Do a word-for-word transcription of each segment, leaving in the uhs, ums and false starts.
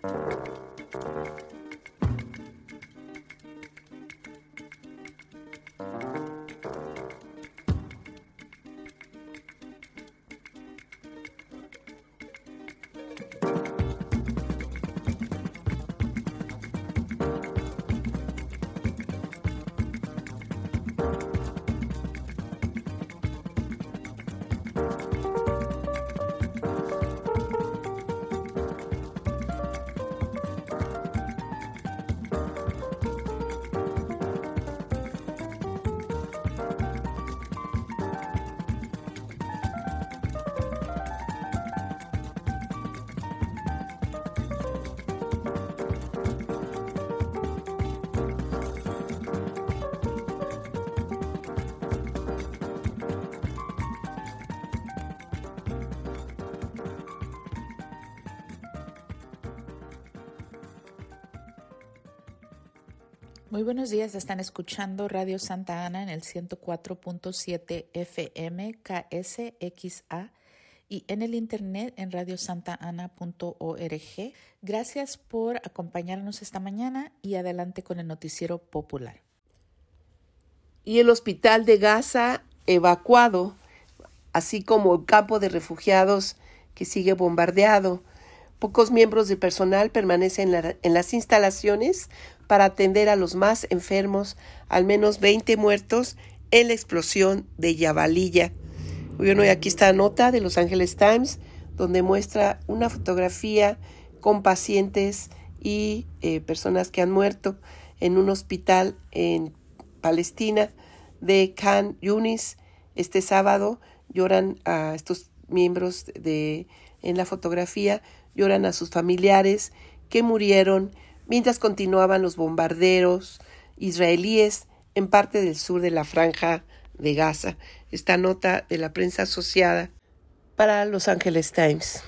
Muy buenos días, están escuchando Radio Santa Ana en el ciento cuatro punto siete F M K S X A y en el internet en radio santa ana punto org. Gracias por acompañarnos esta mañana y adelante con el noticiero popular. Y el hospital de Gaza evacuado, así como el campo de refugiados que sigue bombardeado. Pocos miembros del personal permanecen en, la, en las instalaciones para atender a los más enfermos, al menos veinte muertos en la explosión de Jabalilla. Bueno, y aquí está la nota de Los Angeles Times, donde muestra una fotografía con pacientes y eh, personas que han muerto en un hospital en Palestina de Khan Yunis. Este sábado lloran a estos miembros de en la fotografía, lloran a sus familiares que murieron mientras continuaban los bombardeos israelíes en parte del sur de la Franja de Gaza. Esta nota de la prensa asociada para Los Angeles Times.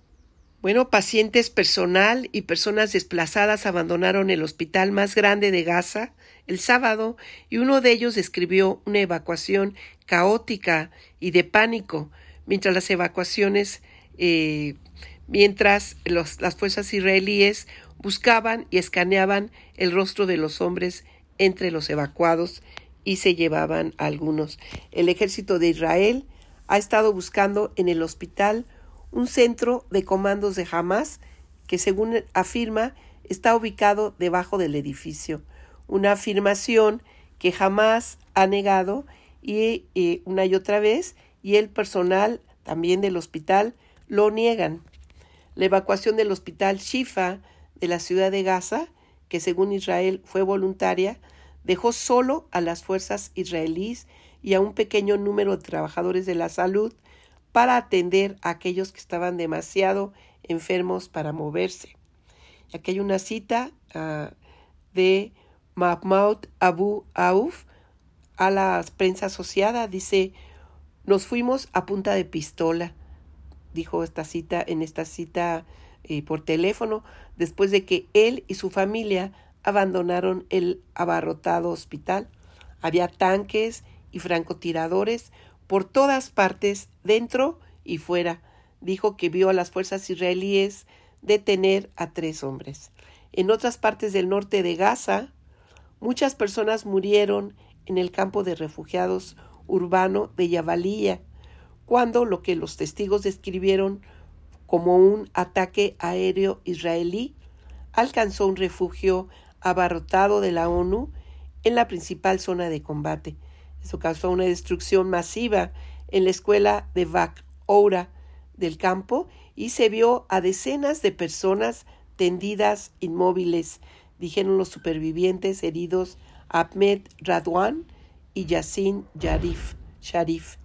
Bueno, pacientes, personal y personas desplazadas abandonaron el hospital más grande de Gaza el sábado y uno de ellos describió una evacuación caótica y de pánico mientras las evacuaciones eh, mientras los, las fuerzas israelíes buscaban y escaneaban el rostro de los hombres entre los evacuados y se llevaban a algunos. El ejército de Israel ha estado buscando en el hospital un centro de comandos de Hamas que, según afirma, está ubicado debajo del edificio. Una afirmación que Hamas ha negado y, y una y otra vez, y el personal también del hospital lo niegan. La evacuación del hospital Shifa de la ciudad de Gaza, que según Israel fue voluntaria, dejó solo a las fuerzas israelíes y a un pequeño número de trabajadores de la salud para atender a aquellos que estaban demasiado enfermos para moverse. Aquí hay una cita uh, de Mahmoud Abu Auf a la prensa asociada. Dice: nos fuimos a punta de pistola, dijo esta cita en esta cita eh, por teléfono, después de que él y su familia abandonaron el abarrotado hospital. Había tanques y francotiradores por todas partes, dentro y fuera. Dijo que vio a las fuerzas israelíes detener a tres hombres. En otras partes del norte de Gaza, muchas personas murieron en el campo de refugiados urbano de Jabalilla, cuando lo que los testigos describieron como un ataque aéreo israelí alcanzó un refugio abarrotado de la ONU en la principal zona de combate. Eso causó una destrucción masiva en la escuela de Bac-Oura del campo y se vio a decenas de personas tendidas inmóviles, dijeron los supervivientes heridos Ahmed Radwan y Yassin Yarif, Sharif.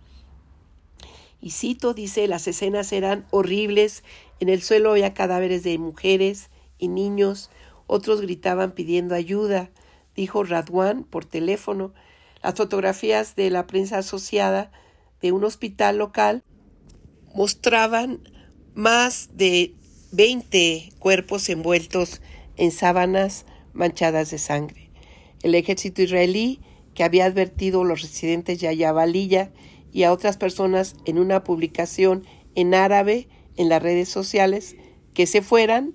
Y cito, dice, las escenas eran horribles, en el suelo había cadáveres de mujeres y niños, otros gritaban pidiendo ayuda, dijo Radwan por teléfono. Las fotografías de la prensa asociada de un hospital local mostraban más de veinte cuerpos envueltos en sábanas manchadas de sangre. El ejército israelí, que había advertido a los residentes de Jabalilla y a otras personas en una publicación en árabe en las redes sociales que se fueran,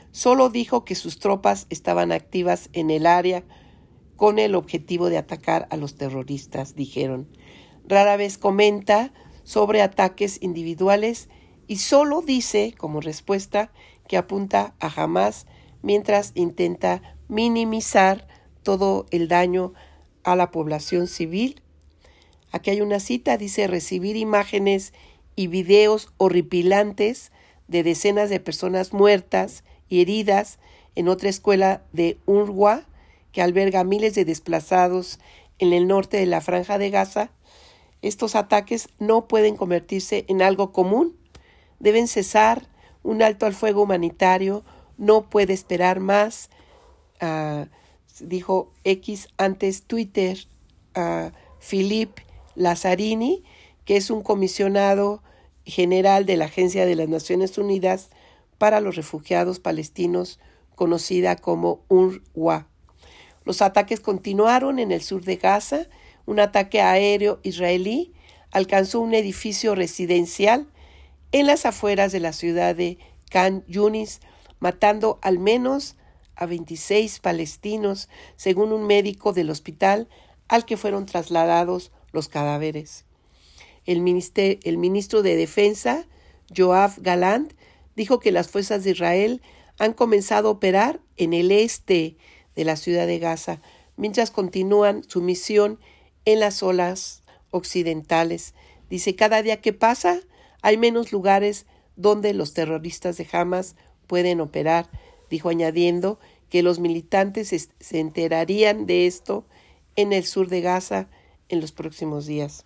solo dijo que sus tropas estaban activas en el área con el objetivo de atacar a los terroristas, dijeron. Rara vez comenta sobre ataques individuales y solo dice, como respuesta, que apunta a Hamás mientras intenta minimizar todo el daño a la población civil. Aquí hay una cita, dice: recibir imágenes y videos horripilantes de decenas de personas muertas y heridas en otra escuela de U N R W A que alberga miles de desplazados en el norte de la Franja de Gaza. Estos ataques no pueden convertirse en algo común. Deben cesar. Un alto al fuego humanitario no puede esperar más, uh, dijo X, antes Twitter, uh, Philippe Lazzarini, que es un comisionado general de la Agencia de las Naciones Unidas para los Refugiados Palestinos, conocida como U N R W A. Los ataques continuaron en el sur de Gaza. Un ataque aéreo israelí alcanzó un edificio residencial en las afueras de la ciudad de Khan Yunis, matando al menos a veintiséis palestinos, según un médico del hospital al que fueron trasladados los cadáveres. El, minister, el ministro de Defensa, Yoav Gallant, dijo que las fuerzas de Israel han comenzado a operar en el este de la ciudad de Gaza, mientras continúan su misión en las zonas occidentales. Dice: cada día que pasa hay menos lugares donde los terroristas de Hamás pueden operar, dijo, añadiendo que los militantes se enterarían de esto en el sur de Gaza en los próximos días.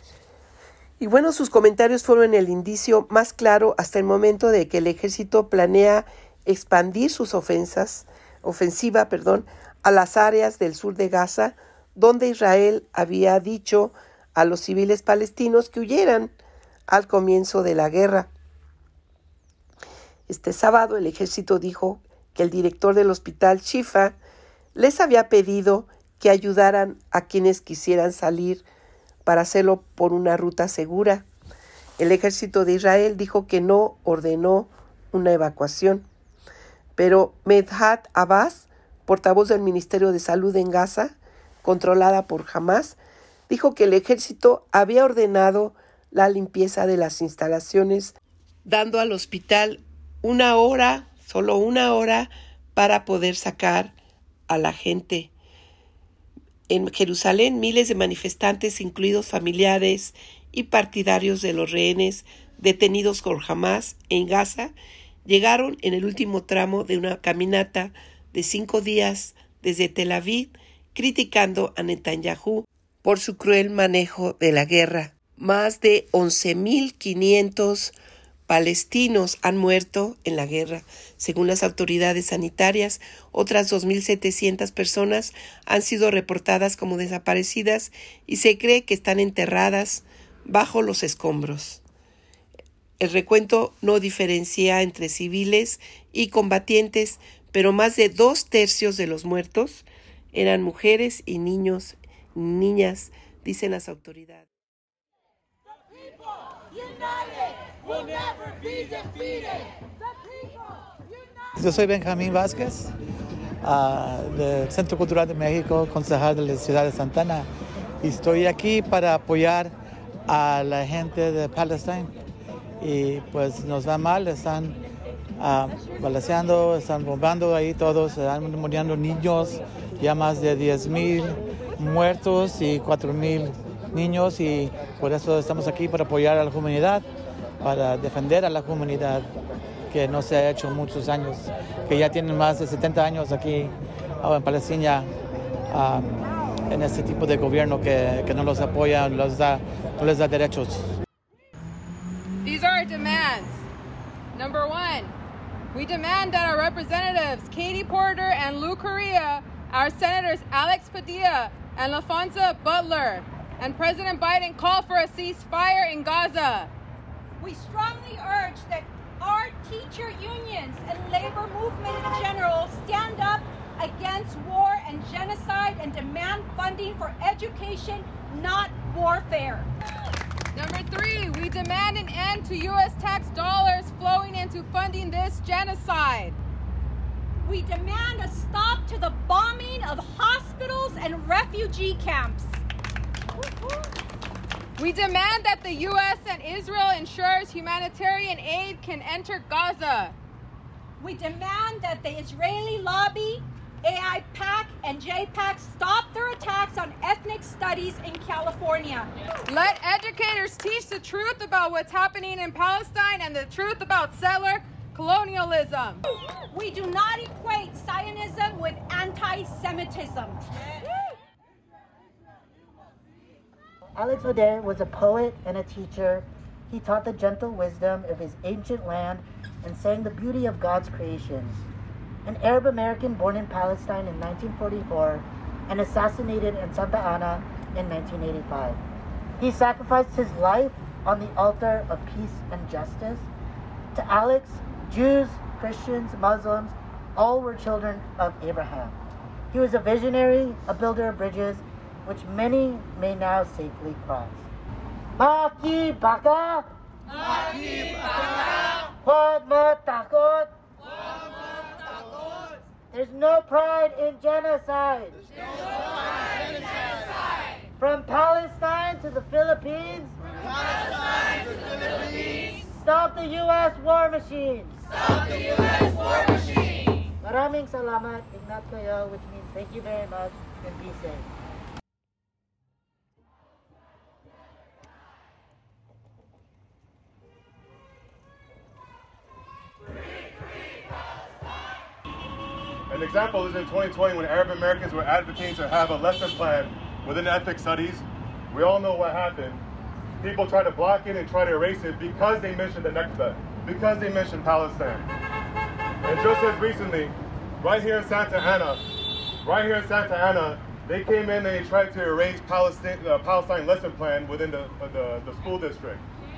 Y bueno, sus comentarios fueron el indicio más claro hasta el momento de que el ejército planea expandir sus ofensas, ofensiva, perdón, a las áreas del sur de Gaza, donde Israel había dicho a los civiles palestinos que huyeran al comienzo de la guerra. Este sábado el ejército dijo que el director del hospital Shifa les había pedido que ayudaran a quienes quisieran salir para hacerlo por una ruta segura. El ejército de Israel dijo que no ordenó una evacuación. Pero Medhat Abbas, portavoz del Ministerio de Salud en Gaza, controlada por Hamás, dijo que el ejército había ordenado la limpieza de las instalaciones, dando al hospital una hora, solo una hora, para poder sacar a la gente. En Jerusalén, miles de manifestantes, incluidos familiares y partidarios de los rehenes detenidos por Hamás en Gaza, llegaron en el último tramo de una caminata de cinco días desde Tel Aviv, criticando a Netanyahu por su cruel manejo de la guerra. Más de once mil quinientos palestinos han muerto en la guerra. Según las autoridades sanitarias, otras dos mil setecientas personas han sido reportadas como desaparecidas y se cree que están enterradas bajo los escombros. El recuento no diferencia entre civiles y combatientes, pero más de dos tercios de los muertos eran mujeres y niños, niñas, dicen las autoridades. Yo soy Benjamín Vázquez, uh, del Centro Cultural de México, concejal de la ciudad de Santa Ana, y estoy aquí para apoyar a la gente de Palestina. Y pues nos va mal, están uh, balaceando, están bombando ahí todos, están muriendo niños, ya más de diez mil muertos y cuatro mil niños, y por eso estamos aquí para apoyar a la comunidad, para defender a la comunidad que no se ha hecho muchos años, que ya tienen más de setenta años aquí en Palestina, um, en este tipo de gobierno que, que no los apoya, los da, no les da derechos. These are our demands. Number one, we demand that our representatives, Katie Porter and Lou Correa, our senators Alex Padilla and LaFonza Butler, and President Biden call for a ceasefire in Gaza. We strongly urge that our teacher unions and labor movement in general stand up against war and genocide and demand funding for education, not warfare. Number three, we demand an end to U S tax dollars flowing into funding this genocide. We demand a stop to the bombing of hospitals and refugee camps. We demand that the U S and Israel ensures humanitarian aid can enter Gaza. We demand that the Israeli lobby, A I PAC, and J PAC stop their attacks on ethnic studies in California. Let educators teach the truth about what's happening in Palestine and the truth about settler colonialism. We do not equate Zionism with anti-Semitism. Alex Adair was a poet and a teacher. He taught the gentle wisdom of his ancient land and sang the beauty of God's creations. An Arab American born in Palestine in nineteen forty-four and assassinated in Santa Ana in nineteen eighty-five. He sacrificed his life on the altar of peace and justice. To Alex, Jews, Christians, Muslims, all were children of Abraham. He was a visionary, a builder of bridges, which many may now safely cross. Maki baka! Maki baka! Huwag matakot! Huwag matakot! There's no pride in genocide! There's no pride in genocide! From Palestine to the Philippines! From Palestine to the Philippines! Stop the U S war machine! Stop the U S war machine! Maraming salamat, ingat kayo, which means thank you very much and be safe. An example is in twenty twenty when Arab Americans were advocating to have a lesson plan within ethnic studies. We all know what happened. People try to block it and try to erase it because they mentioned the Nakba, because they mentioned Palestine. And just as recently, right here in Santa Ana, right here in Santa Ana, they came in and they tried to erase Palestine, uh, Palestine lesson plan within the, uh, the, the school district.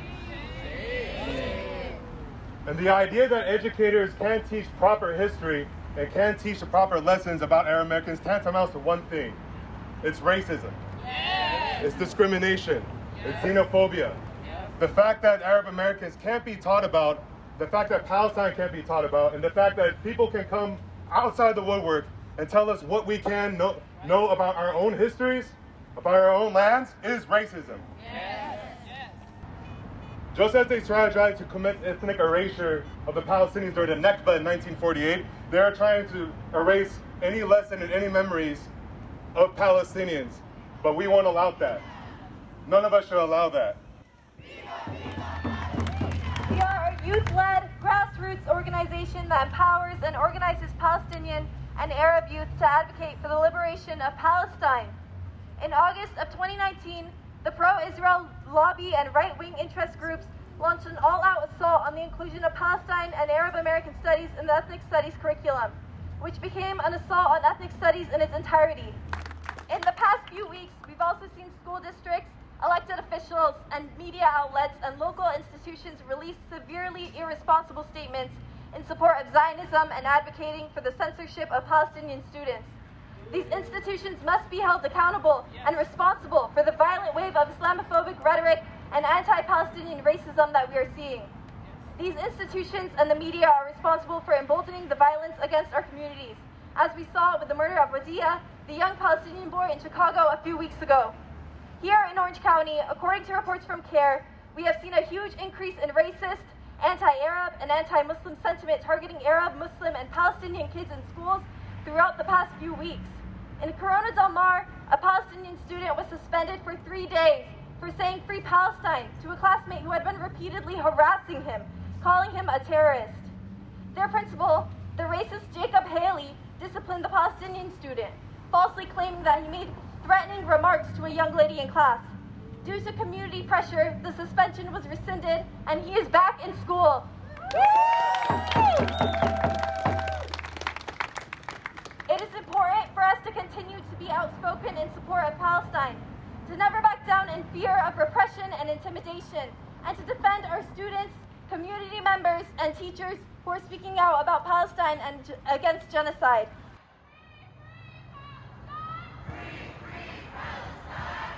And the idea that educators can't teach proper history and can't teach the proper lessons about Arab Americans tantamounts to one thing. It's racism. Yes. It's discrimination. Yes. It's xenophobia. Yes. The fact that Arab Americans can't be taught about, the fact that Palestine can't be taught about, and the fact that people can come outside the woodwork and tell us what we can know, know about our own histories, about our own lands, is racism. Yes. Just as they strategized to commit ethnic erasure of the Palestinians during the Nakba in nineteen forty-eight, they are trying to erase any lesson and any memories of Palestinians. But we won't allow that. None of us should allow that. We are a youth-led, grassroots organization that empowers and organizes Palestinian and Arab youth to advocate for the liberation of Palestine. In August of twenty nineteen, the pro-Israel lobby and right-wing interest groups launched an all-out assault on the inclusion of Palestine and Arab American studies in the ethnic studies curriculum, which became an assault on ethnic studies in its entirety. In the past few weeks, we've also seen school districts, elected officials, and media outlets and local institutions release severely irresponsible statements in support of Zionism and advocating for the censorship of Palestinian students. These institutions must be held accountable and responsible for the violent wave of Islamophobic rhetoric and anti-Palestinian racism that we are seeing. These institutions and the media are responsible for emboldening the violence against our communities, as we saw with the murder of Wadia, the young Palestinian boy in Chicago a few weeks ago. Here in Orange County, according to reports from CARE, we have seen a huge increase in racist, anti-Arab, and anti-Muslim sentiment targeting Arab, Muslim, and Palestinian kids in schools throughout the past few weeks. In Corona Del Mar, a Palestinian student was suspended for three days for saying "Free Palestine" to a classmate who had been repeatedly harassing him, calling him a terrorist. Their principal, the racist Jacob Haley, disciplined the Palestinian student, falsely claiming that he made threatening remarks to a young lady in class. Due to community pressure, the suspension was rescinded and he is back in school. It is important for us to continue to be outspoken in support of Palestine, to never back down in fear of repression and intimidation, and to defend our students, community members, and teachers who are speaking out about Palestine and g- against genocide. Free, free Palestine!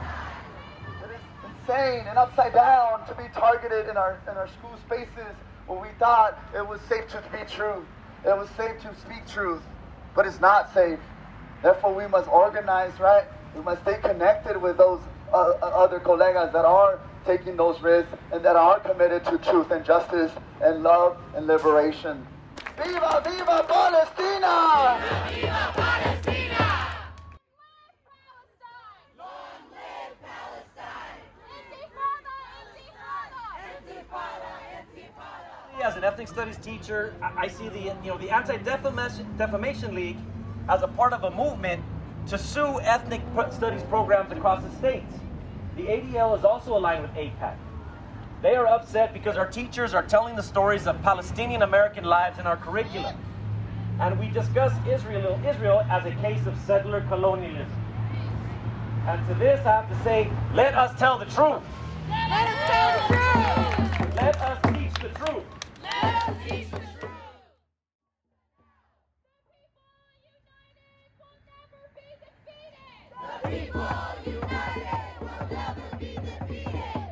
It is insane and upside down to be targeted in our in our school spaces But we thought it was safe to speak truth. It was safe to speak truth, but it's not safe. Therefore, we must organize, right? We must stay connected with those uh, other colegas that are taking those risks and that are committed to truth and justice and love and liberation. Viva, viva Palestina! Viva, viva Palestina! Long live Palestine! Intifada, intifada! Intifada, intifada! As an ethnic studies teacher, I see the you know the Anti-Defamation Defamation League as a part of a movement to sue ethnic studies programs across the states. The A D L is also aligned with A PAC. They are upset because our teachers are telling the stories of Palestinian American lives in our curriculum. And we discuss Israel, Israel as a case of settler colonialism. And to this I have to say, let us tell the truth. Let us tell the truth. Let us teach the truth. Let us teach the truth. The people united will never be defeated.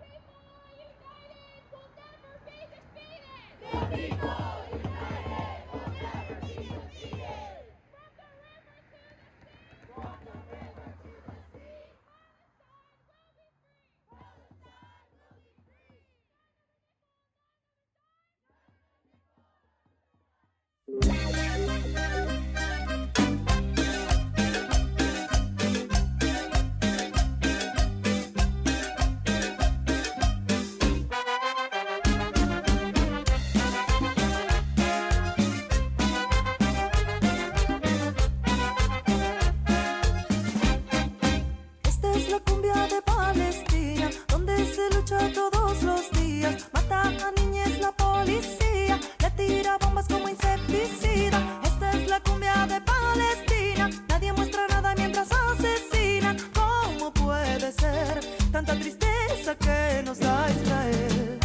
The people united will never be defeated. The people united will never be defeated. From the river to the sea, Palestine will be free. Esta es la cumbia de Palestina, donde se lucha todos los días. Mata a niñez la policía, le tira bombas como insecticida. Esta es la cumbia de Palestina, nadie muestra nada mientras asesinan. ¿Cómo puede ser tanta tristeza que nos da Israel?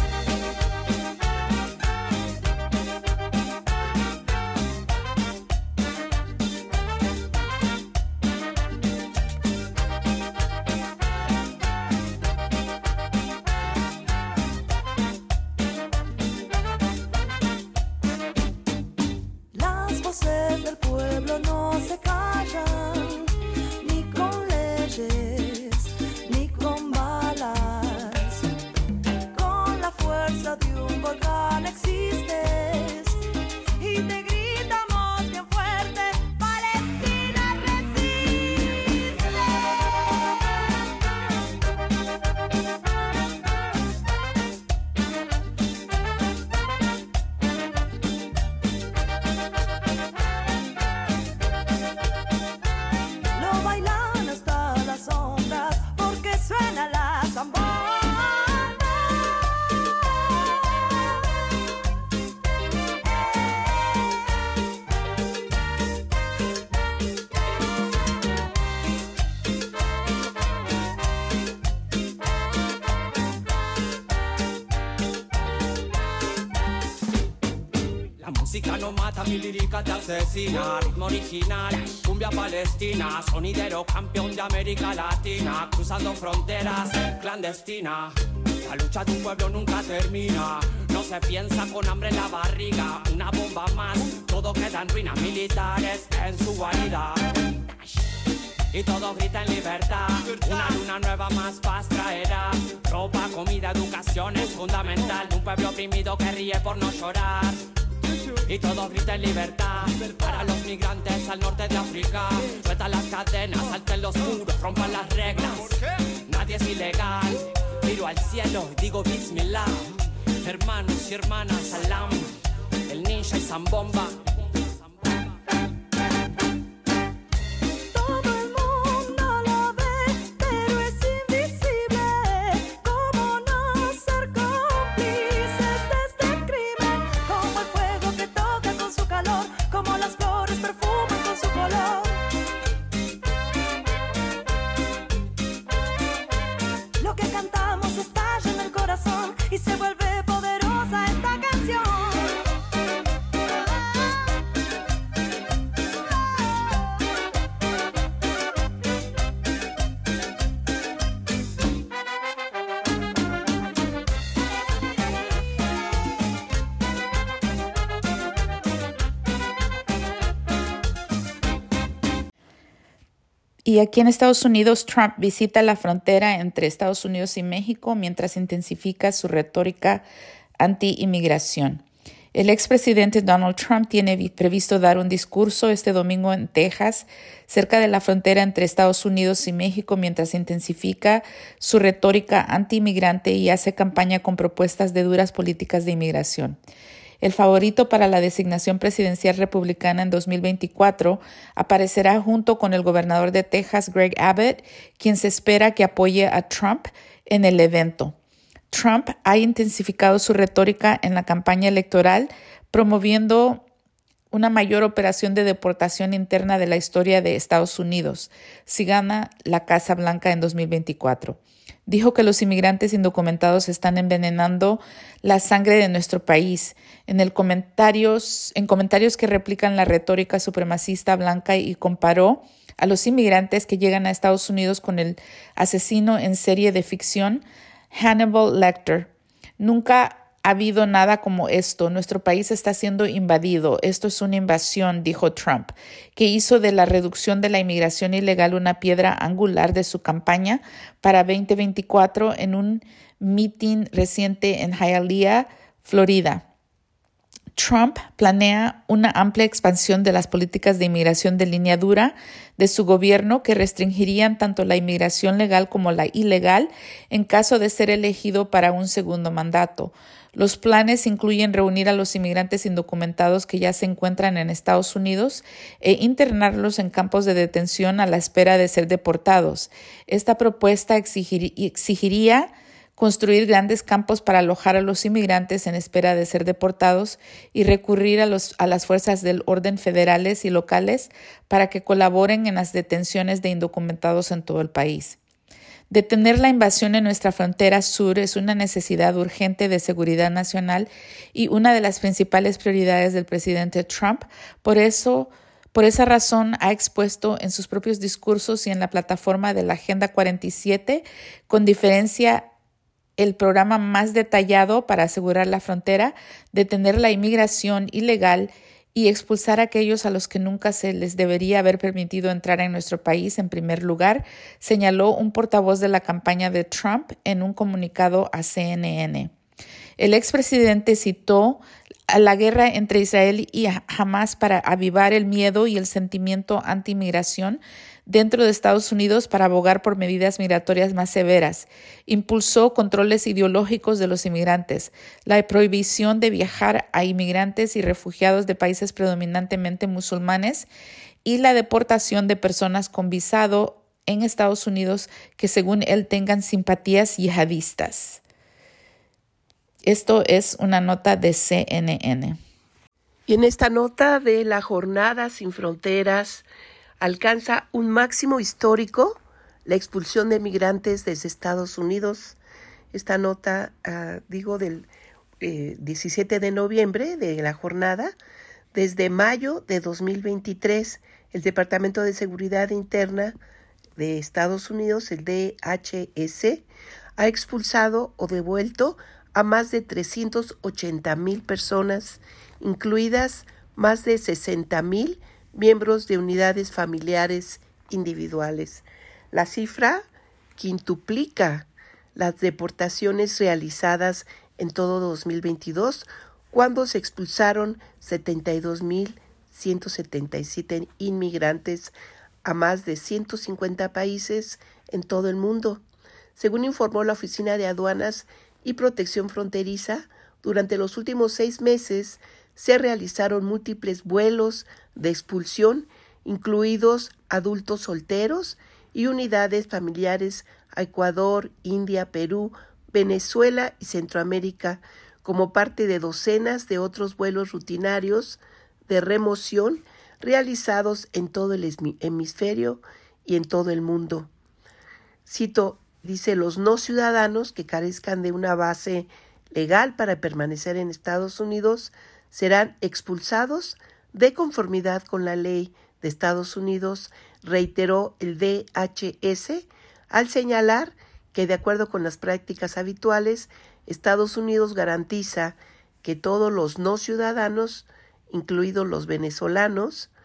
Las voces del pueblo no se callan, ni con leyes, ni con balas. Con la fuerza de un volcán existes y te gritamos bien fuerte: Palestina resiste. Lo bailan hasta las sombras porque suena la zambomba. La música no mata, mi lírica te asesina. Ritmo original, cumbia palestina. Sonidero campeón de América Latina. Cruzando fronteras, clandestina. La lucha de un pueblo nunca termina. No se piensa con hambre en la barriga. Una bomba más, todo queda en ruinas militares en su guarida. Y todos gritan libertad. Una luna nueva más paz traerá. Ropa, comida, educación es fundamental. Un pueblo oprimido que ríe por no llorar. Y todos gritan libertad para los migrantes al norte de África. Sueltan las cadenas, salten los muros, rompan las reglas. Nadie es ilegal. Miro al cielo y digo Bismillah. Hermanos y hermanas, salam. El ninja y zambomba. Todo el mundo lo ve, pero es invisible. ¿Cómo no ser cómplices de este crimen? Como el fuego que toca con su calor, como las flores perfuman con su color. Lo que cantamos estalla en el corazón y se vuelve poderosa esta canción. Y aquí en Estados Unidos, Trump visita la frontera entre Estados Unidos y México mientras intensifica su retórica anti-inmigración. El expresidente Donald Trump tiene previsto dar un discurso este domingo en Texas, cerca de la frontera entre Estados Unidos y México, mientras intensifica su retórica anti-inmigrante y hace campaña con propuestas de duras políticas de inmigración. El favorito para la designación presidencial republicana en dos mil veinticuatro aparecerá junto con el gobernador de Texas, Greg Abbott, quien se espera que apoye a Trump en el evento. Trump ha intensificado su retórica en la campaña electoral, promoviendo una mayor operación de deportación interna de la historia de Estados Unidos, si gana la Casa Blanca en dos mil veinticuatro. Dijo que los inmigrantes indocumentados están envenenando la sangre de nuestro país. En, el comentarios, en comentarios que replican la retórica supremacista blanca, y comparó a los inmigrantes que llegan a Estados Unidos con el asesino en serie de ficción Hannibal Lecter. Nunca ha habido nada como esto. Nuestro país está siendo invadido. Esto es una invasión, dijo Trump, que hizo de la reducción de la inmigración ilegal una piedra angular de su campaña para veinte veinticuatro en un mitin reciente en Hialeah, Florida. Trump planea una amplia expansión de las políticas de inmigración de línea dura de su gobierno que restringirían tanto la inmigración legal como la ilegal en caso de ser elegido para un segundo mandato. Los planes incluyen reunir a los inmigrantes indocumentados que ya se encuentran en Estados Unidos e internarlos en campos de detención a la espera de ser deportados. Esta propuesta exigir, exigiría construir grandes campos para alojar a los inmigrantes en espera de ser deportados y recurrir a, los, a las fuerzas del orden federales y locales para que colaboren en las detenciones de indocumentados en todo el país. Detener la invasión en nuestra frontera sur es una necesidad urgente de seguridad nacional y una de las principales prioridades del presidente Trump. Por eso, por esa razón, ha expuesto en sus propios discursos y en la plataforma de la Agenda cuarenta y siete, con diferencia, el programa más detallado para asegurar la frontera, detener la inmigración ilegal y expulsar a aquellos a los que nunca se les debería haber permitido entrar en nuestro país en primer lugar, señaló un portavoz de la campaña de Trump en un comunicado a C N N. El expresidente citó a la guerra entre Israel y Hamas para avivar el miedo y el sentimiento anti-inmigración dentro de Estados Unidos para abogar por medidas migratorias más severas. Impulsó controles ideológicos de los inmigrantes, la prohibición de viajar a inmigrantes y refugiados de países predominantemente musulmanes y la deportación de personas con visado en Estados Unidos que según él tengan simpatías yihadistas. Esto es una nota de C N N. Y en esta nota de la Jornada Sin Fronteras, alcanza un máximo histórico la expulsión de migrantes desde Estados Unidos. Esta nota, uh, digo, del eh, diecisiete de noviembre de la jornada, desde mayo de dos mil veintitrés, el Departamento de Seguridad Interna de Estados Unidos, el D H S, ha expulsado o devuelto a más de trescientas ochenta mil personas, incluidas más de sesenta mil miembros de unidades familiares individuales. La cifra quintuplica las deportaciones realizadas en todo dos mil veintidós, cuando se expulsaron setenta y dos mil ciento setenta y siete inmigrantes a más de ciento cincuenta países en todo el mundo. Según informó la Oficina de Aduanas y Protección Fronteriza, durante los últimos seis meses se realizaron múltiples vuelos de expulsión, incluidos adultos solteros y unidades familiares a Ecuador, India, Perú, Venezuela y Centroamérica, como parte de docenas de otros vuelos rutinarios de remoción realizados en todo el hemisferio y en todo el mundo. Cito, dice, los no ciudadanos que carezcan de una base legal para permanecer en Estados Unidos serán expulsados de conformidad con la ley de Estados Unidos, reiteró el D H S, al señalar que de acuerdo con las prácticas habituales, Estados Unidos garantiza que todos los no ciudadanos, incluidos los venezolanos,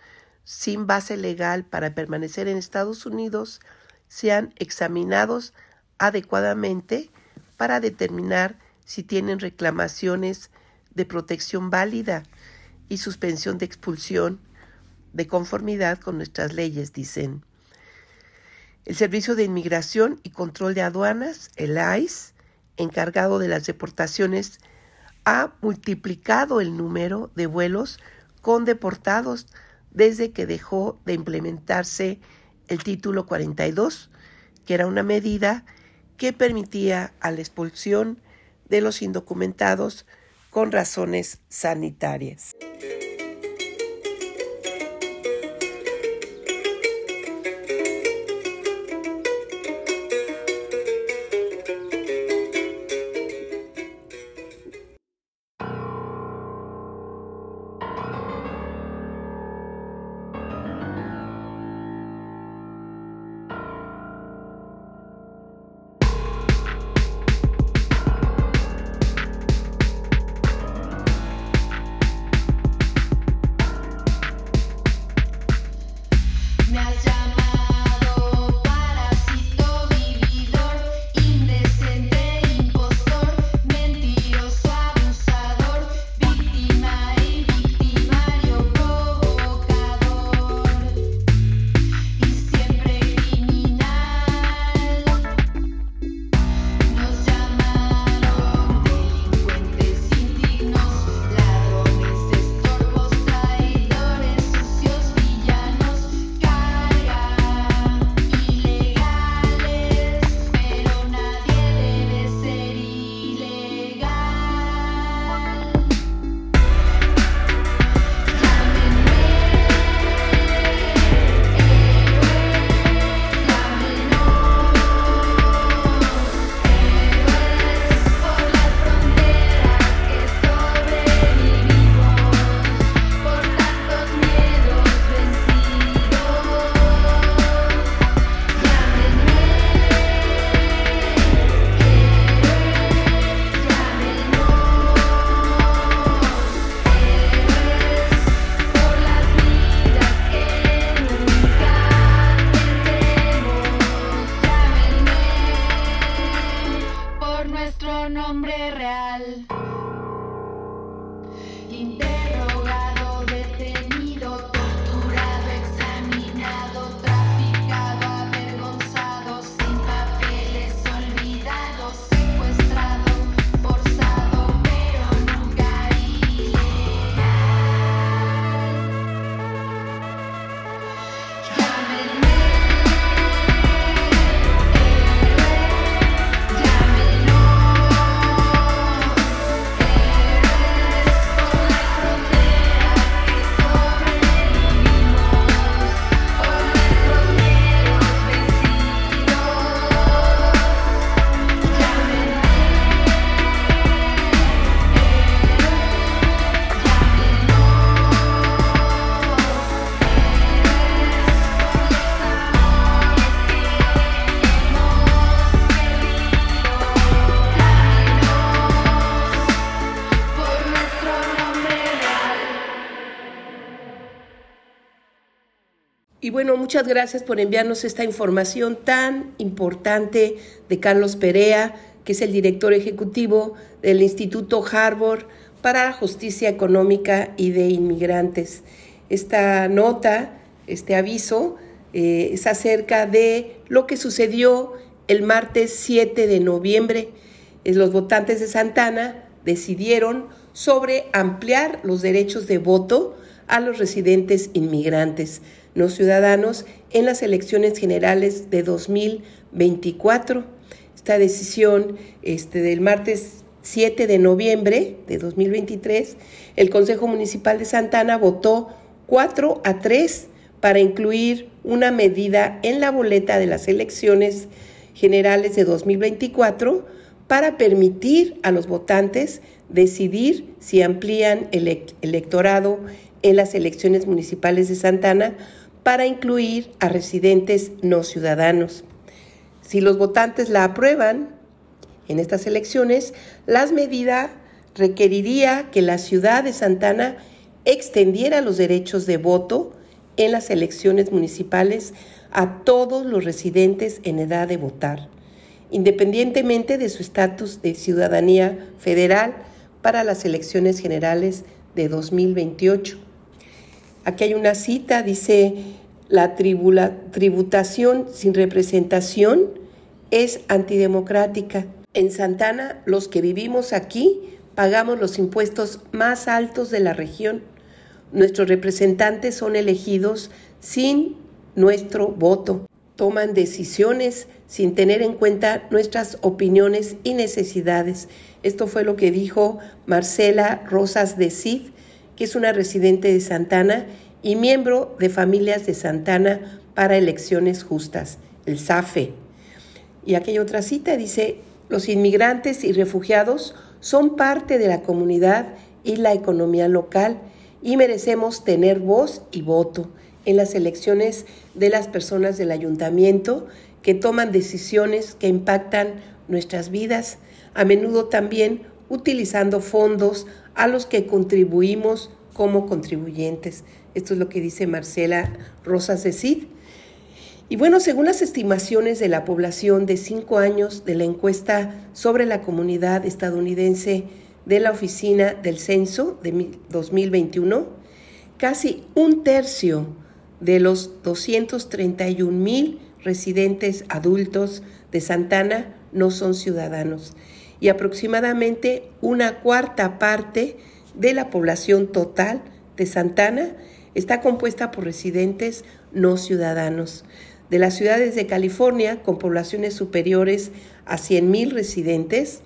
sin base legal para permanecer en Estados Unidos sean examinados adecuadamente para determinar si tienen reclamaciones de protección válida y suspensión de expulsión de conformidad con nuestras leyes, dicen. El Servicio de Inmigración y Control de Aduanas, el I C E, encargado de las deportaciones, ha multiplicado el número de vuelos con deportados desde que dejó de implementarse el Título cuarenta y dos, que era una medida que permitía a la expulsión de los indocumentados con razones sanitarias. Y bueno, muchas gracias por enviarnos esta información tan importante de Carlos Perea, que es el director ejecutivo del Instituto Harbor para Justicia Económica y de Inmigrantes. Esta nota, este aviso, eh, es acerca de lo que sucedió el martes siete de noviembre. Los votantes de Santa Ana decidieron sobre ampliar los derechos de voto a los residentes inmigrantes no ciudadanos en las elecciones generales de dos mil veinticuatro. Esta decisión este, del martes siete de noviembre de dos mil veintitrés, el Consejo Municipal de Santa Ana votó cuatro a tres para incluir una medida en la boleta de las elecciones generales de dos mil veinticuatro para permitir a los votantes decidir si amplían el electorado en las elecciones municipales de Santa Ana para incluir a residentes no ciudadanos. Si los votantes la aprueban en estas elecciones, la medida requeriría que la ciudad de Santa Ana extendiera los derechos de voto en las elecciones municipales a todos los residentes en edad de votar, independientemente de su estatus de ciudadanía federal para las elecciones generales de dos mil veintiocho. Aquí hay una cita, dice, la tribula, tributación sin representación es antidemocrática. En Santana, los que vivimos aquí pagamos los impuestos más altos de la región. Nuestros representantes son elegidos sin nuestro voto. Toman decisiones sin tener en cuenta nuestras opiniones y necesidades. Esto fue lo que dijo Marcela Rosas de Cid, que es una residente de Santana y miembro de Familias de Santana para Elecciones Justas, el S A F E. Y aquí hay otra cita, dice, los inmigrantes y refugiados son parte de la comunidad y la economía local y merecemos tener voz y voto en las elecciones de las personas del ayuntamiento que toman decisiones que impactan nuestras vidas, a menudo también utilizando fondos a los que contribuimos como contribuyentes. Esto es lo que dice Marcela Rosas de Cid. Y bueno, según las estimaciones de la población de cinco años de la encuesta sobre la comunidad estadounidense de la Oficina del Censo de dos mil veintiuno, casi un tercio de los doscientos treinta y un mil residentes adultos de Santana no son ciudadanos y aproximadamente una cuarta parte de la población total de Santana está compuesta por residentes no ciudadanos. De las ciudades de California, con poblaciones superiores a cien mil residentes,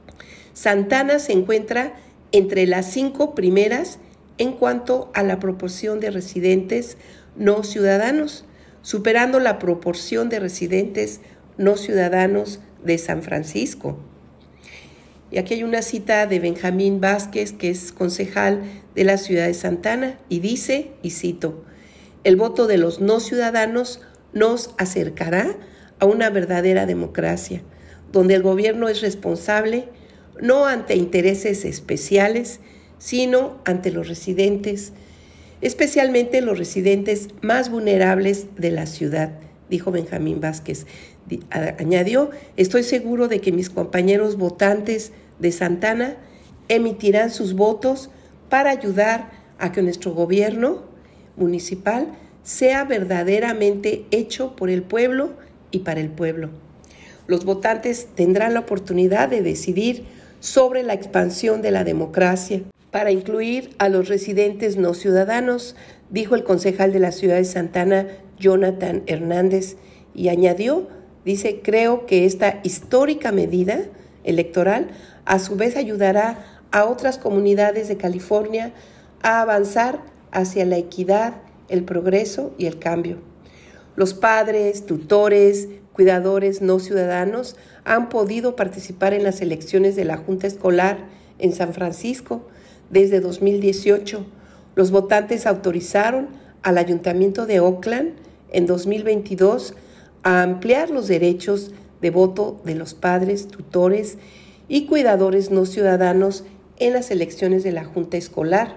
Santana se encuentra entre las cinco primeras en cuanto a la proporción de residentes no ciudadanos, superando la proporción de residentes no ciudadanos de San Francisco. Y aquí hay una cita de Benjamín Vázquez, que es concejal de la ciudad de Santana, y dice, y cito, el voto de los no ciudadanos nos acercará a una verdadera democracia, donde el gobierno es responsable no ante intereses especiales, sino ante los residentes, especialmente los residentes más vulnerables de la ciudad, dijo Benjamín Vázquez. Añadió, estoy seguro de que mis compañeros votantes de Santana emitirán sus votos para ayudar a que nuestro gobierno municipal sea verdaderamente hecho por el pueblo y para el pueblo. Los votantes tendrán la oportunidad de decidir sobre la expansión de la democracia para incluir a los residentes no ciudadanos, dijo el concejal de la ciudad de Santana, Jonathan Hernández, y añadió, dice, creo que esta histórica medida electoral a su vez ayudará a otras comunidades de California a avanzar hacia la equidad, el progreso y el cambio. Los padres, tutores, cuidadores no ciudadanos han podido participar en las elecciones de la Junta Escolar en San Francisco desde dos mil dieciocho. Los votantes autorizaron al Ayuntamiento de Oakland en dos mil veintidós a ampliar los derechos de voto de los padres, tutores y cuidadores no ciudadanos en las elecciones de la Junta Escolar.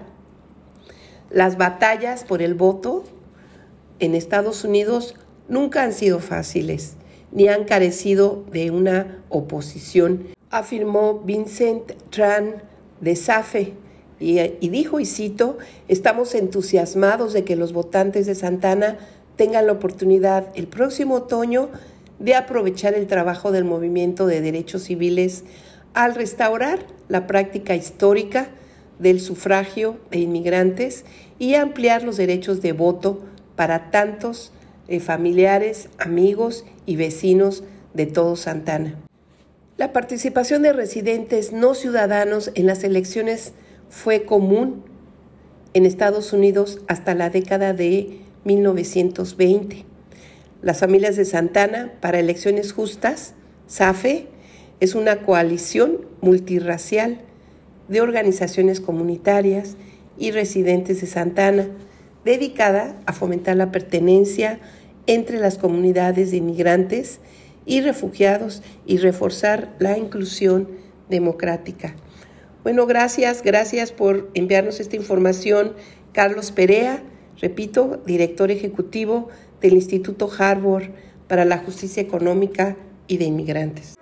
Las batallas por el voto en Estados Unidos nunca han sido fáciles, ni han carecido de una oposición, afirmó Vincent Tran de S A F E, y, y dijo, y cito, estamos entusiasmados de que los votantes de Santana tengan la oportunidad el próximo otoño de aprovechar el trabajo del movimiento de derechos civiles al restaurar la práctica histórica del sufragio de inmigrantes y ampliar los derechos de voto para tantos eh, familiares, amigos y vecinos de todo Santana. La participación de residentes no ciudadanos en las elecciones fue común en Estados Unidos hasta la década de mil novecientos veinte. Las Familias de Santana para Elecciones Justas, S A F E, es una coalición multirracial de organizaciones comunitarias y residentes de Santana, dedicada a fomentar la pertenencia entre las comunidades de inmigrantes y refugiados y reforzar la inclusión democrática. Bueno, gracias, gracias por enviarnos esta información, Carlos Perea, Repito, director ejecutivo del Instituto Harvard para la Justicia Económica y de Inmigrantes.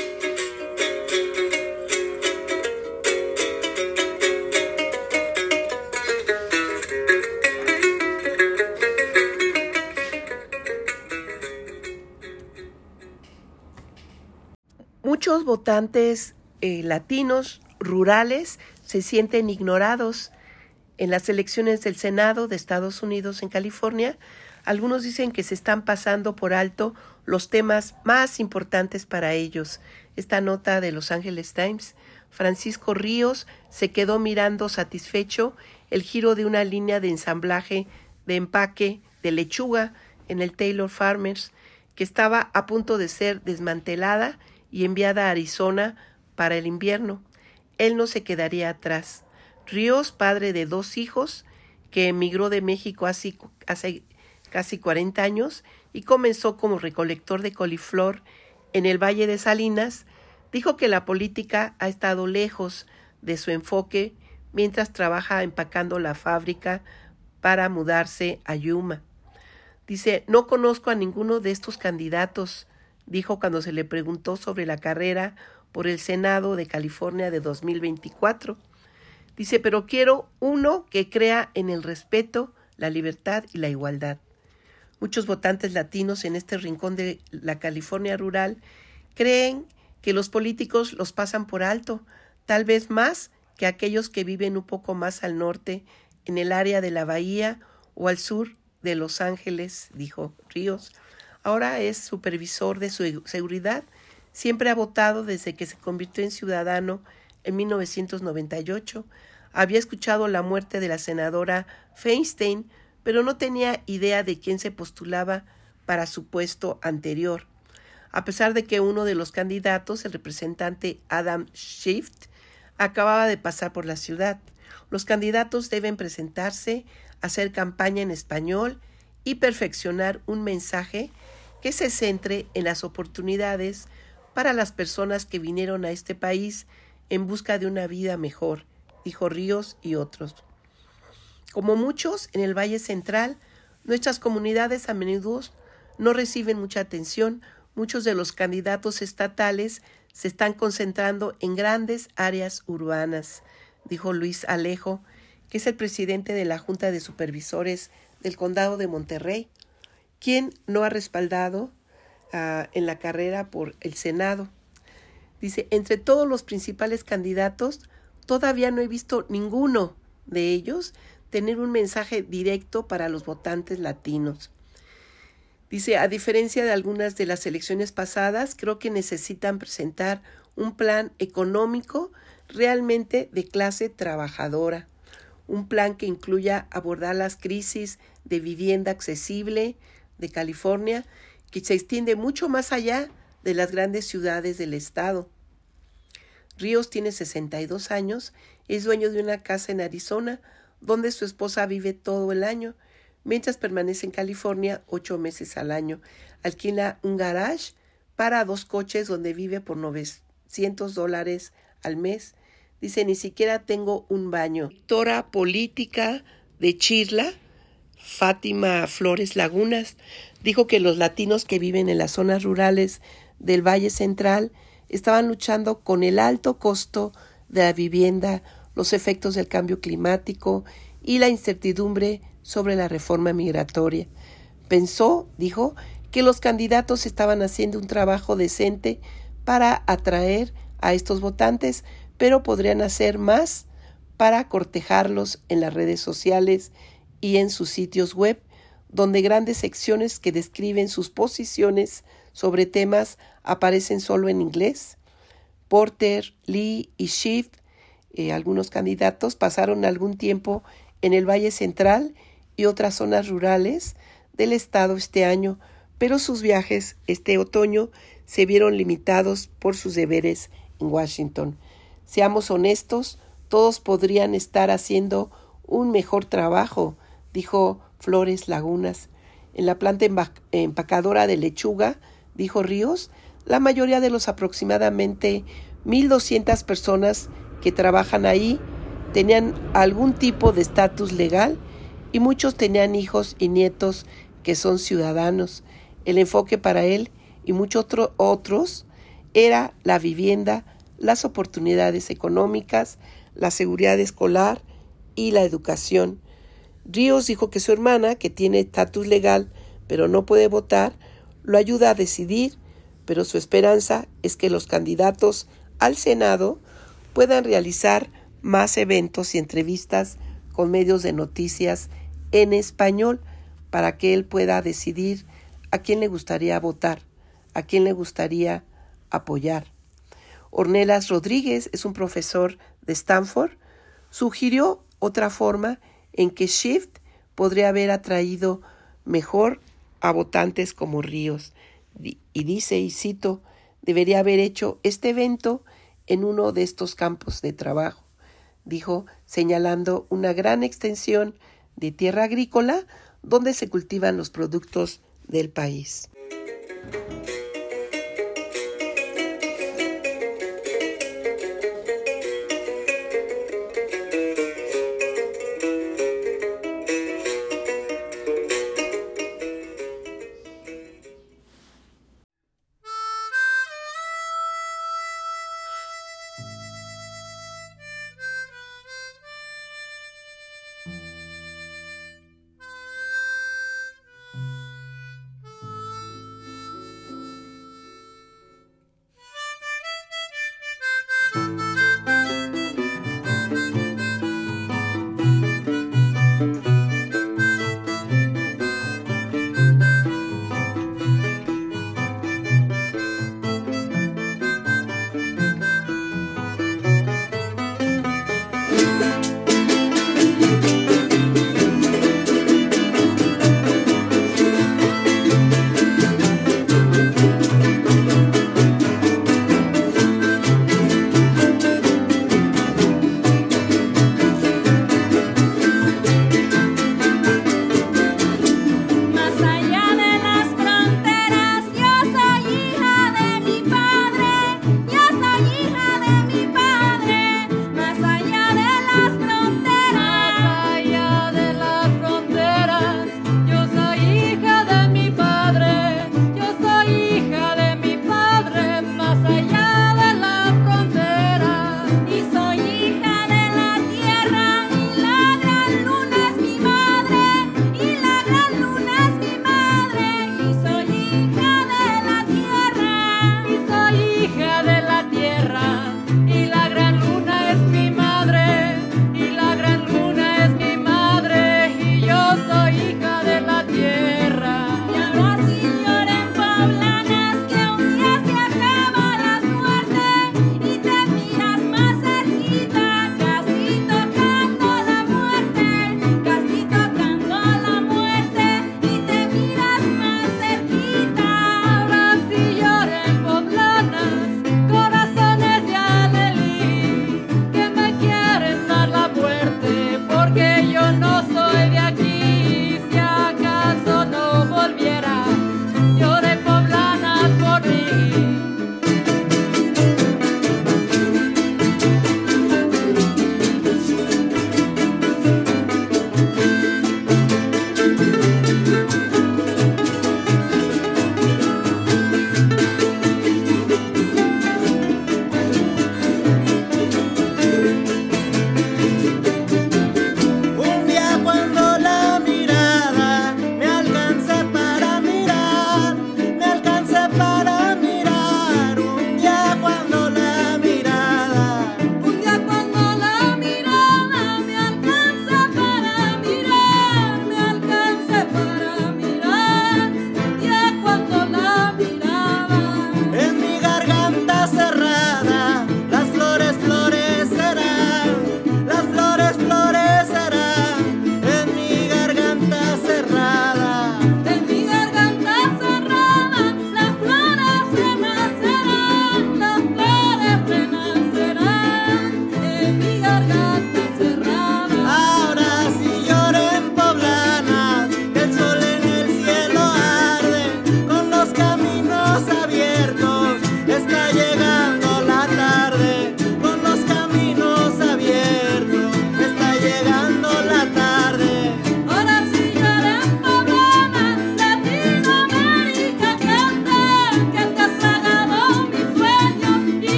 Muchos votantes eh, latinos rurales se sienten ignorados en las elecciones del Senado de Estados Unidos en California. Algunos dicen que se están pasando por alto los temas más importantes para ellos. Esta nota de Los Angeles Times: Francisco Ríos se quedó mirando satisfecho el giro de una línea de ensamblaje de empaque de lechuga en el Taylor Farmers, que estaba a punto de ser desmantelada y enviada a Arizona para el invierno. Él no se quedaría atrás. Ríos, padre de dos hijos, que emigró de México hace, hace casi cuarenta años y comenzó como recolector de coliflor en el Valle de Salinas, dijo que la política ha estado lejos de su enfoque mientras trabaja empacando la fábrica para mudarse a Yuma. Dice: no conozco a ninguno de estos candidatos, dijo cuando se le preguntó sobre la carrera por el Senado de California de dos mil veinticuatro. Dice: pero quiero uno que crea en el respeto, la libertad y la igualdad. Muchos votantes latinos en este rincón de la California rural creen que los políticos los pasan por alto, tal vez más que aquellos que viven un poco más al norte, en el área de la Bahía o al sur de Los Ángeles, dijo Ríos. Ahora es supervisor de su seguridad. Siempre ha votado desde que se convirtió en ciudadano en mil novecientos noventa y ocho. Había escuchado la muerte de la senadora Feinstein, pero no tenía idea de quién se postulaba para su puesto anterior. A pesar de que uno de los candidatos, el representante Adam Schiff, acababa de pasar por la ciudad. Los candidatos deben presentarse, hacer campaña en español y perfeccionar un mensaje que se centre en las oportunidades para las personas que vinieron a este país en busca de una vida mejor, dijo Ríos y otros. Como muchos en el Valle Central, nuestras comunidades a menudo no reciben mucha atención. Muchos de los candidatos estatales se están concentrando en grandes áreas urbanas, dijo Luis Alejo, que es el presidente de la Junta de Supervisores del Condado de Monterrey, quien no ha respaldado uh, en la carrera por el Senado. Dice: entre todos los principales candidatos, todavía no he visto ninguno de ellos tener un mensaje directo para los votantes latinos. Dice: a diferencia de algunas de las elecciones pasadas, creo que necesitan presentar un plan económico realmente de clase trabajadora, un plan que incluya abordar las crisis de vivienda accesible de California, que se extiende mucho más allá de las grandes ciudades del estado. Ríos tiene sesenta y dos años, es dueño de una casa en Arizona, donde su esposa vive todo el año, mientras permanece en California ocho meses al año. Alquila un garage para dos coches donde vive por novecientos dólares al mes. Dice: ni siquiera tengo un baño. Directora política de Chirla, Fátima Flores Lagunas, dijo que los latinos que viven en las zonas rurales del Valle Central estaban luchando con el alto costo de la vivienda, los efectos del cambio climático y la incertidumbre sobre la reforma migratoria. Pensó, dijo, que los candidatos estaban haciendo un trabajo decente para atraer a estos votantes, pero podrían hacer más para cortejarlos en las redes sociales y en sus sitios web, donde grandes secciones que describen sus posiciones sobre temas aparecen solo en inglés. Porter, Lee y Schiff, eh, algunos candidatos, pasaron algún tiempo en el Valle Central y otras zonas rurales del estado este año, pero sus viajes este otoño se vieron limitados por sus deberes en Washington. Seamos honestos, todos podrían estar haciendo un mejor trabajo, dijo Flores Lagunas. En la planta empacadora de lechuga, dijo Ríos, la mayoría de los aproximadamente mil doscientas personas que trabajan ahí tenían algún tipo de estatus legal y muchos tenían hijos y nietos que son ciudadanos. El enfoque para él y muchos otro, otros era la vivienda, las oportunidades económicas, la seguridad escolar y la educación. Ríos dijo que su hermana, que tiene estatus legal pero no puede votar, lo ayuda a decidir, pero su esperanza es que los candidatos al Senado puedan realizar más eventos y entrevistas con medios de noticias en español para que él pueda decidir a quién le gustaría votar, a quién le gustaría apoyar. Ornelas Rodríguez es un profesor de Stanford. Sugirió otra forma en que Swift podría haber atraído mejor a votantes como Ríos. Y dice, y cito, debería haber hecho este evento en uno de estos campos de trabajo, dijo, señalando una gran extensión de tierra agrícola donde se cultivan los productos del país.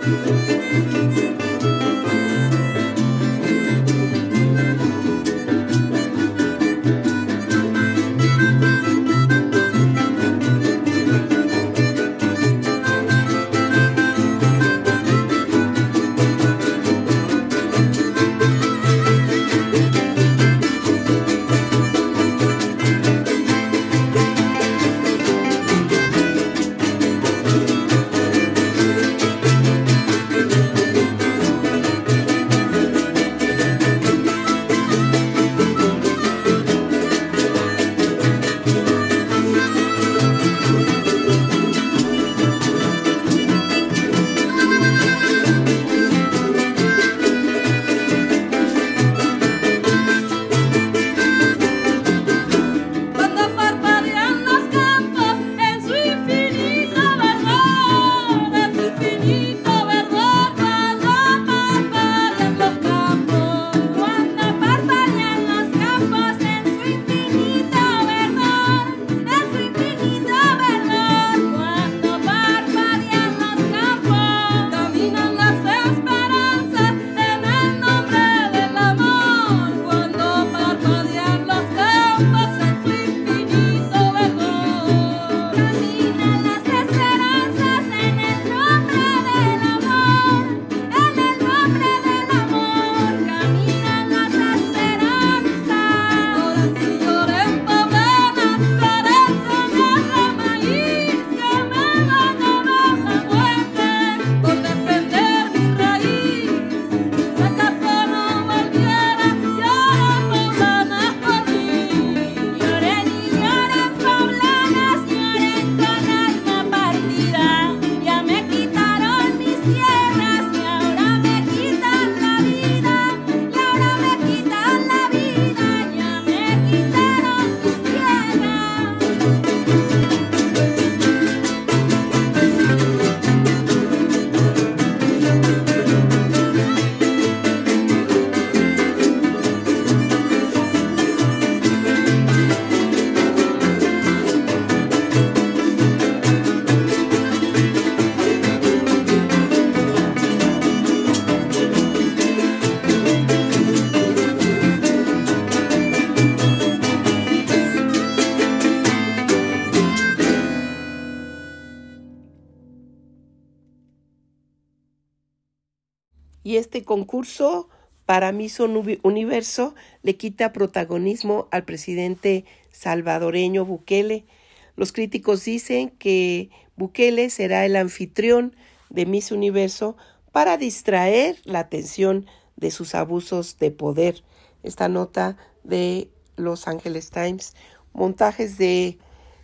Y este concurso para Miss Universo le quita protagonismo al presidente salvadoreño Bukele. Los críticos dicen que Bukele será el anfitrión de Miss Universo para distraer la atención de sus abusos de poder. Esta nota de Los Angeles Times. Montajes de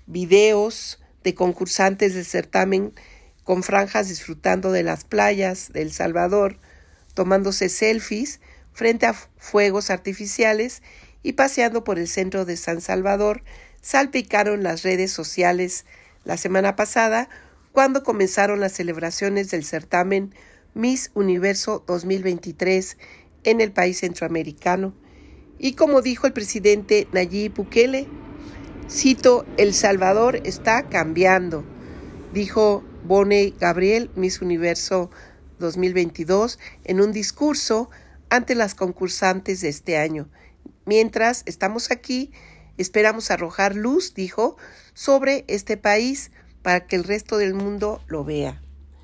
videos de concursantes del certamen con franjas disfrutando de las playas de El Salvador, tomándose selfies frente a fuegos artificiales y paseando por el centro de San Salvador, salpicaron las redes sociales la semana pasada cuando comenzaron las celebraciones del certamen Miss Universo dos mil veintitrés en el país centroamericano. Y como dijo el presidente Nayib Bukele, cito, El Salvador está cambiando, dijo Bonnie Gabriel, Miss Universo dos mil veintidós, en un discurso ante las concursantes de este año. Mientras estamos aquí, esperamos arrojar luz, dijo, sobre este país para que el resto del mundo lo vea.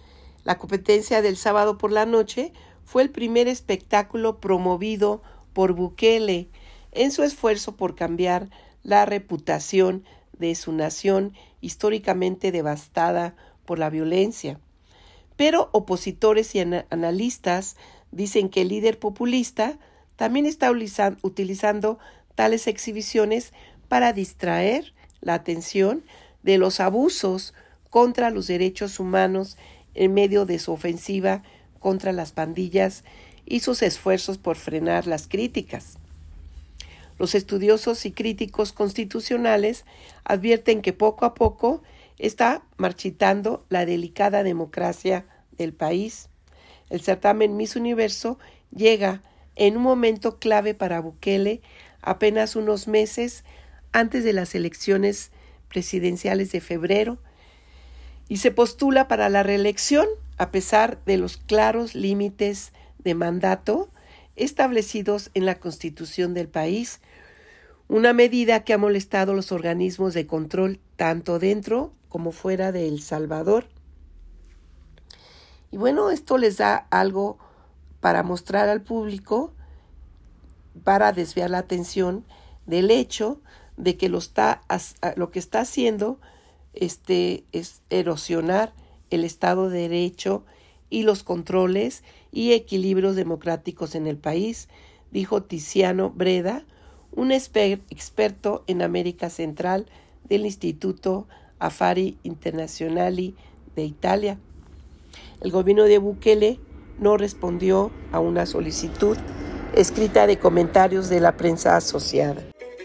La competencia del sábado por la noche fue el primer espectáculo promovido por Bukele en su esfuerzo por cambiar la reputación de su nación históricamente devastada por la violencia. Pero opositores y an- analistas dicen que el líder populista también está utilizando tales exhibiciones para distraer la atención de los abusos contra los derechos humanos en medio de su ofensiva contra las pandillas y sus esfuerzos por frenar las críticas. Los estudiosos y críticos constitucionales advierten que poco a poco está marchitando la delicada democracia del país. El certamen Miss Universo llega en un momento clave para Bukele, apenas unos meses antes de las elecciones presidenciales de febrero, y se postula para la reelección a pesar de los claros límites de mandato establecidos en la Constitución del país, una medida que ha molestado a los organismos de control tanto dentro como fuera de El Salvador. Y bueno, esto les da algo para mostrar al público, para desviar la atención del hecho de que lo, está, lo que está haciendo este, es erosionar el Estado de Derecho y los controles y equilibrios democráticos en el país, dijo Tiziano Breda, un exper- experto en América Central del Instituto Affari Internazionali de Italia. El gobierno de Bukele no respondió a una solicitud escrita de comentarios de la prensa asociada.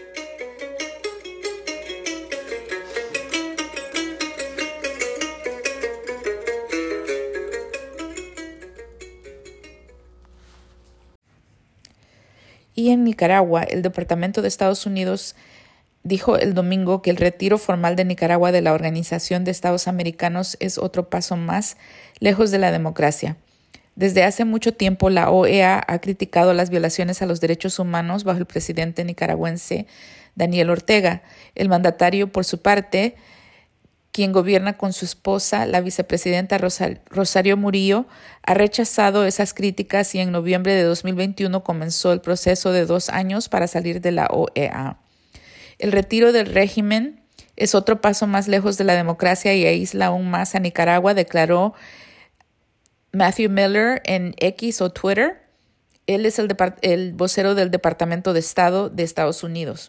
Y en Nicaragua, el Departamento de Estados Unidos dijo el domingo que el retiro formal de Nicaragua de la Organización de Estados Americanos es otro paso más lejos de la democracia. Desde hace mucho tiempo, la O E A ha criticado las violaciones a los derechos humanos bajo el presidente nicaragüense Daniel Ortega. El mandatario, por su parte, quien gobierna con su esposa, la vicepresidenta Rosario Murillo, ha rechazado esas críticas y en noviembre de dos mil veintiuno comenzó el proceso de dos años para salir de la O E A. El retiro del régimen es otro paso más lejos de la democracia y aísla aún más a Nicaragua, declaró Matthew Miller en X o Twitter. Él es el, depart- el vocero del Departamento de Estado de Estados Unidos.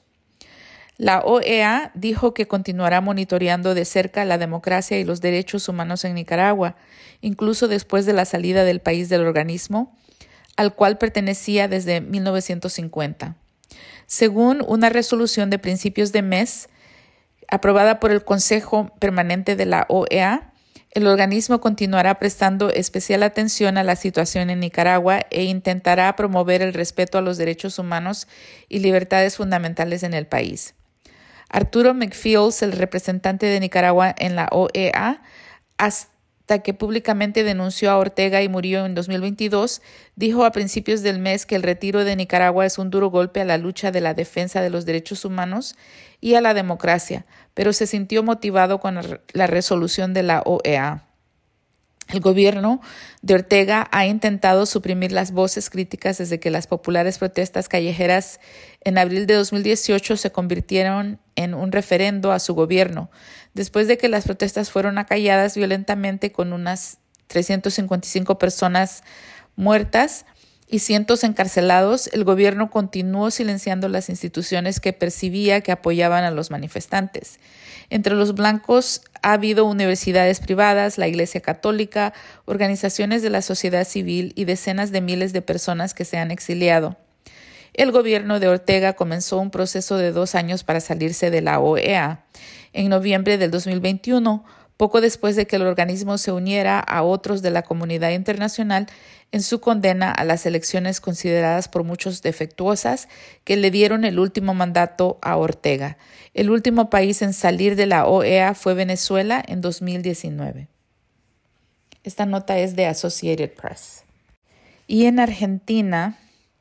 La O E A dijo que continuará monitoreando de cerca la democracia y los derechos humanos en Nicaragua, incluso después de la salida del país del organismo, al cual pertenecía desde mil novecientos cincuenta. Según una resolución de principios de mes aprobada por el Consejo Permanente de la O E A, el organismo continuará prestando especial atención a la situación en Nicaragua e intentará promover el respeto a los derechos humanos y libertades fundamentales en el país. Arturo McFields, el representante de Nicaragua en la O E A, hasta que públicamente denunció a Ortega y murió en dos mil veintidós, dijo a principios del mes que el retiro de Nicaragua es un duro golpe a la lucha de la defensa de los derechos humanos y a la democracia, pero se sintió motivado con la resolución de la O E A. El gobierno de Ortega ha intentado suprimir las voces críticas desde que las populares protestas callejeras en abril de dos mil dieciocho se convirtieron en un referendo a su gobierno, después de que las protestas fueron acalladas violentamente con unas trescientas cincuenta y cinco personas muertas y cientos encarcelados. El gobierno continuó silenciando las instituciones que percibía que apoyaban a los manifestantes. Entre los blancos ha habido universidades privadas, la Iglesia Católica, organizaciones de la sociedad civil y decenas de miles de personas que se han exiliado. El gobierno de Ortega comenzó un proceso de dos años para salirse de la O E A. En noviembre del dos mil veintiuno, poco después de que el organismo se uniera a otros de la comunidad internacional en su condena a las elecciones consideradas por muchos defectuosas que le dieron el último mandato a Ortega. El último país en salir de la O E A fue Venezuela en dos mil diecinueve. Esta nota es de Associated Press. Y en Argentina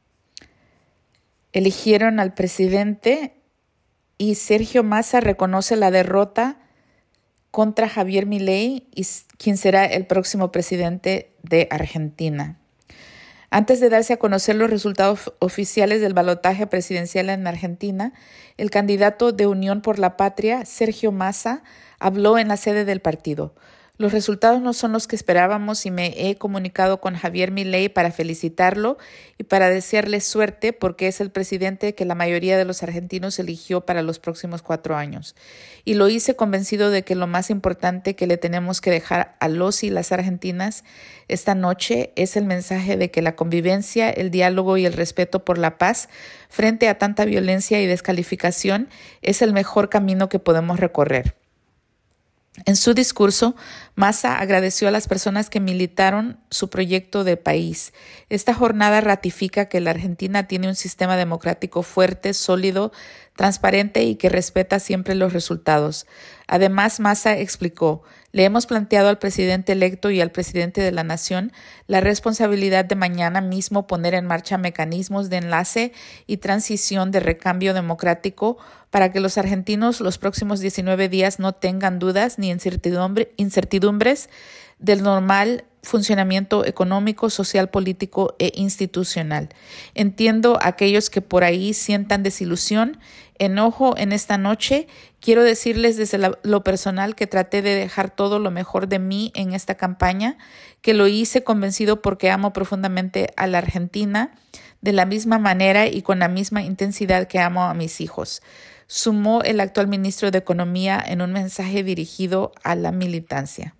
eligieron al presidente y Sergio Massa reconoce la derrota contra Javier Milei, y quien será el próximo presidente de Argentina. Antes de darse a conocer los resultados oficiales del balotaje presidencial en Argentina, el candidato de Unión por la Patria, Sergio Massa, habló en la sede del partido. Los resultados no son los que esperábamos y me he comunicado con Javier Milei para felicitarlo y para desearle suerte porque es el presidente que la mayoría de los argentinos eligió para los próximos cuatro años. Y lo hice convencido de que lo más importante que le tenemos que dejar a los y las argentinas esta noche es el mensaje de que la convivencia, el diálogo y el respeto por la paz frente a tanta violencia y descalificación es el mejor camino que podemos recorrer. En su discurso, Massa agradeció a las personas que militaron su proyecto de país. Esta jornada ratifica que la Argentina tiene un sistema democrático fuerte, sólido, transparente y que respeta siempre los resultados. Además, Massa explicó, Le hemos planteado al presidente electo y al presidente de la nación la responsabilidad de mañana mismo poner en marcha mecanismos de enlace y transición de recambio democrático para que los argentinos los próximos diecinueve días no tengan dudas ni incertidumbre, incertidumbres del normal funcionamiento económico, social, político e institucional. Entiendo a aquellos que por ahí sientan desilusión, enojo en esta noche. Quiero decirles desde la, lo personal que traté de dejar todo lo mejor de mí en esta campaña, que lo hice convencido porque amo profundamente a la Argentina de la misma manera y con la misma intensidad que amo a mis hijos. Sumó el actual ministro de Economía en un mensaje dirigido a la militancia.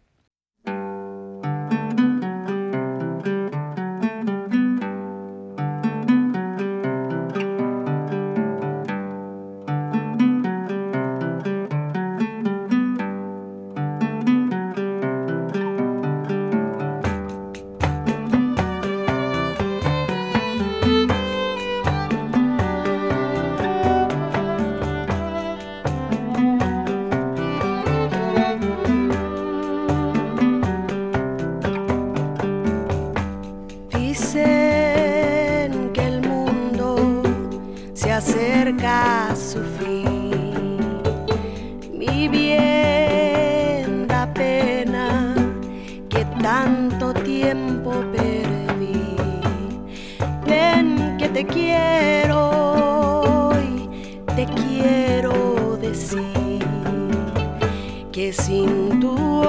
Acerca a su fin, mi bien da pena que tanto tiempo perdí. Ven que te quiero y te quiero decir que sin tu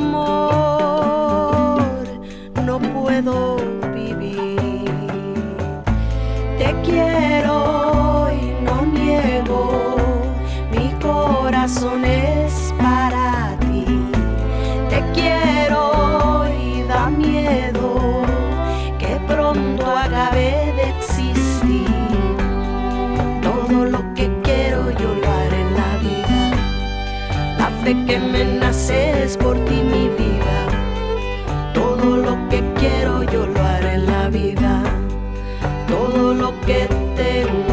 amor no puedo vivir. Te quiero, mi corazón es para ti. Te quiero y da miedo que pronto acabe de existir. Todo lo que quiero yo lo haré en la vida. La fe que me nace es por ti, mi vida. Todo lo que quiero yo lo haré en la vida. Todo lo que tengo.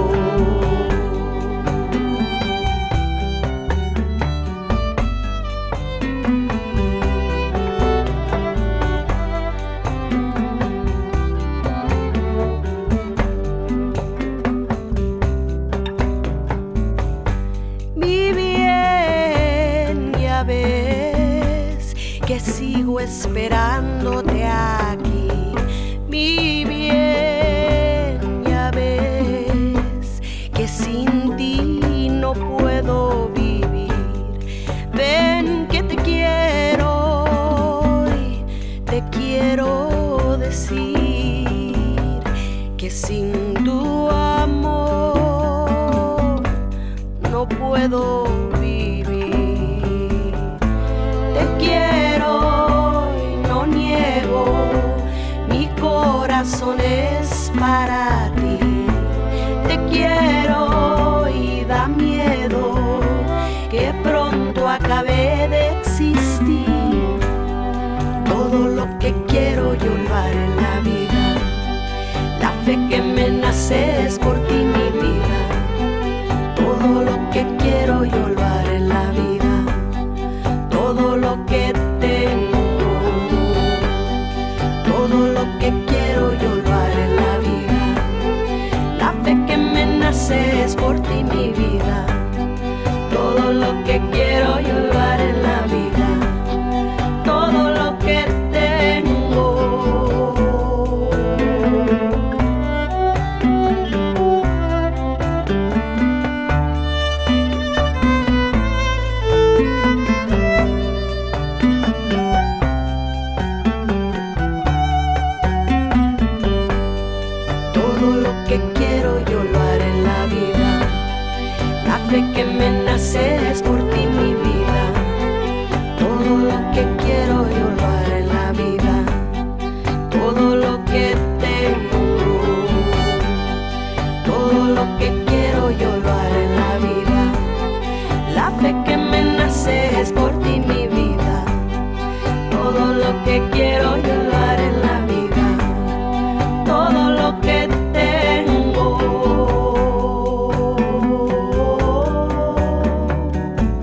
Esperándote aquí, mi bien, ya ves que sin ti no puedo vivir. Ven que te quiero y te quiero decir que sin tu amor no puedo vivir. Te quiero, mi corazón es para ti. Te quiero y da miedo que pronto acabe de existir. Todo lo que quiero yo lo haré en la vida. La fe que me nace es por ti, mi vida. Todo lo que quiero yo lo haré en la vida. Todo lo que tengo, todo lo que quiero yo lo haré en la vida. La fe que me nace es por ti, mi vida. Todo lo que quiero yo lo haré en la vida. Todo lo que tengo. Que me nace es por ti, mi vida. Todo lo que quiero yo lo haré en la vida. Todo lo que tengo, todo lo que quiero yo lo haré en la vida. La fe que me nace es por ti, mi vida. Todo lo que quiero yo lo haré en la vida. Todo lo que tengo.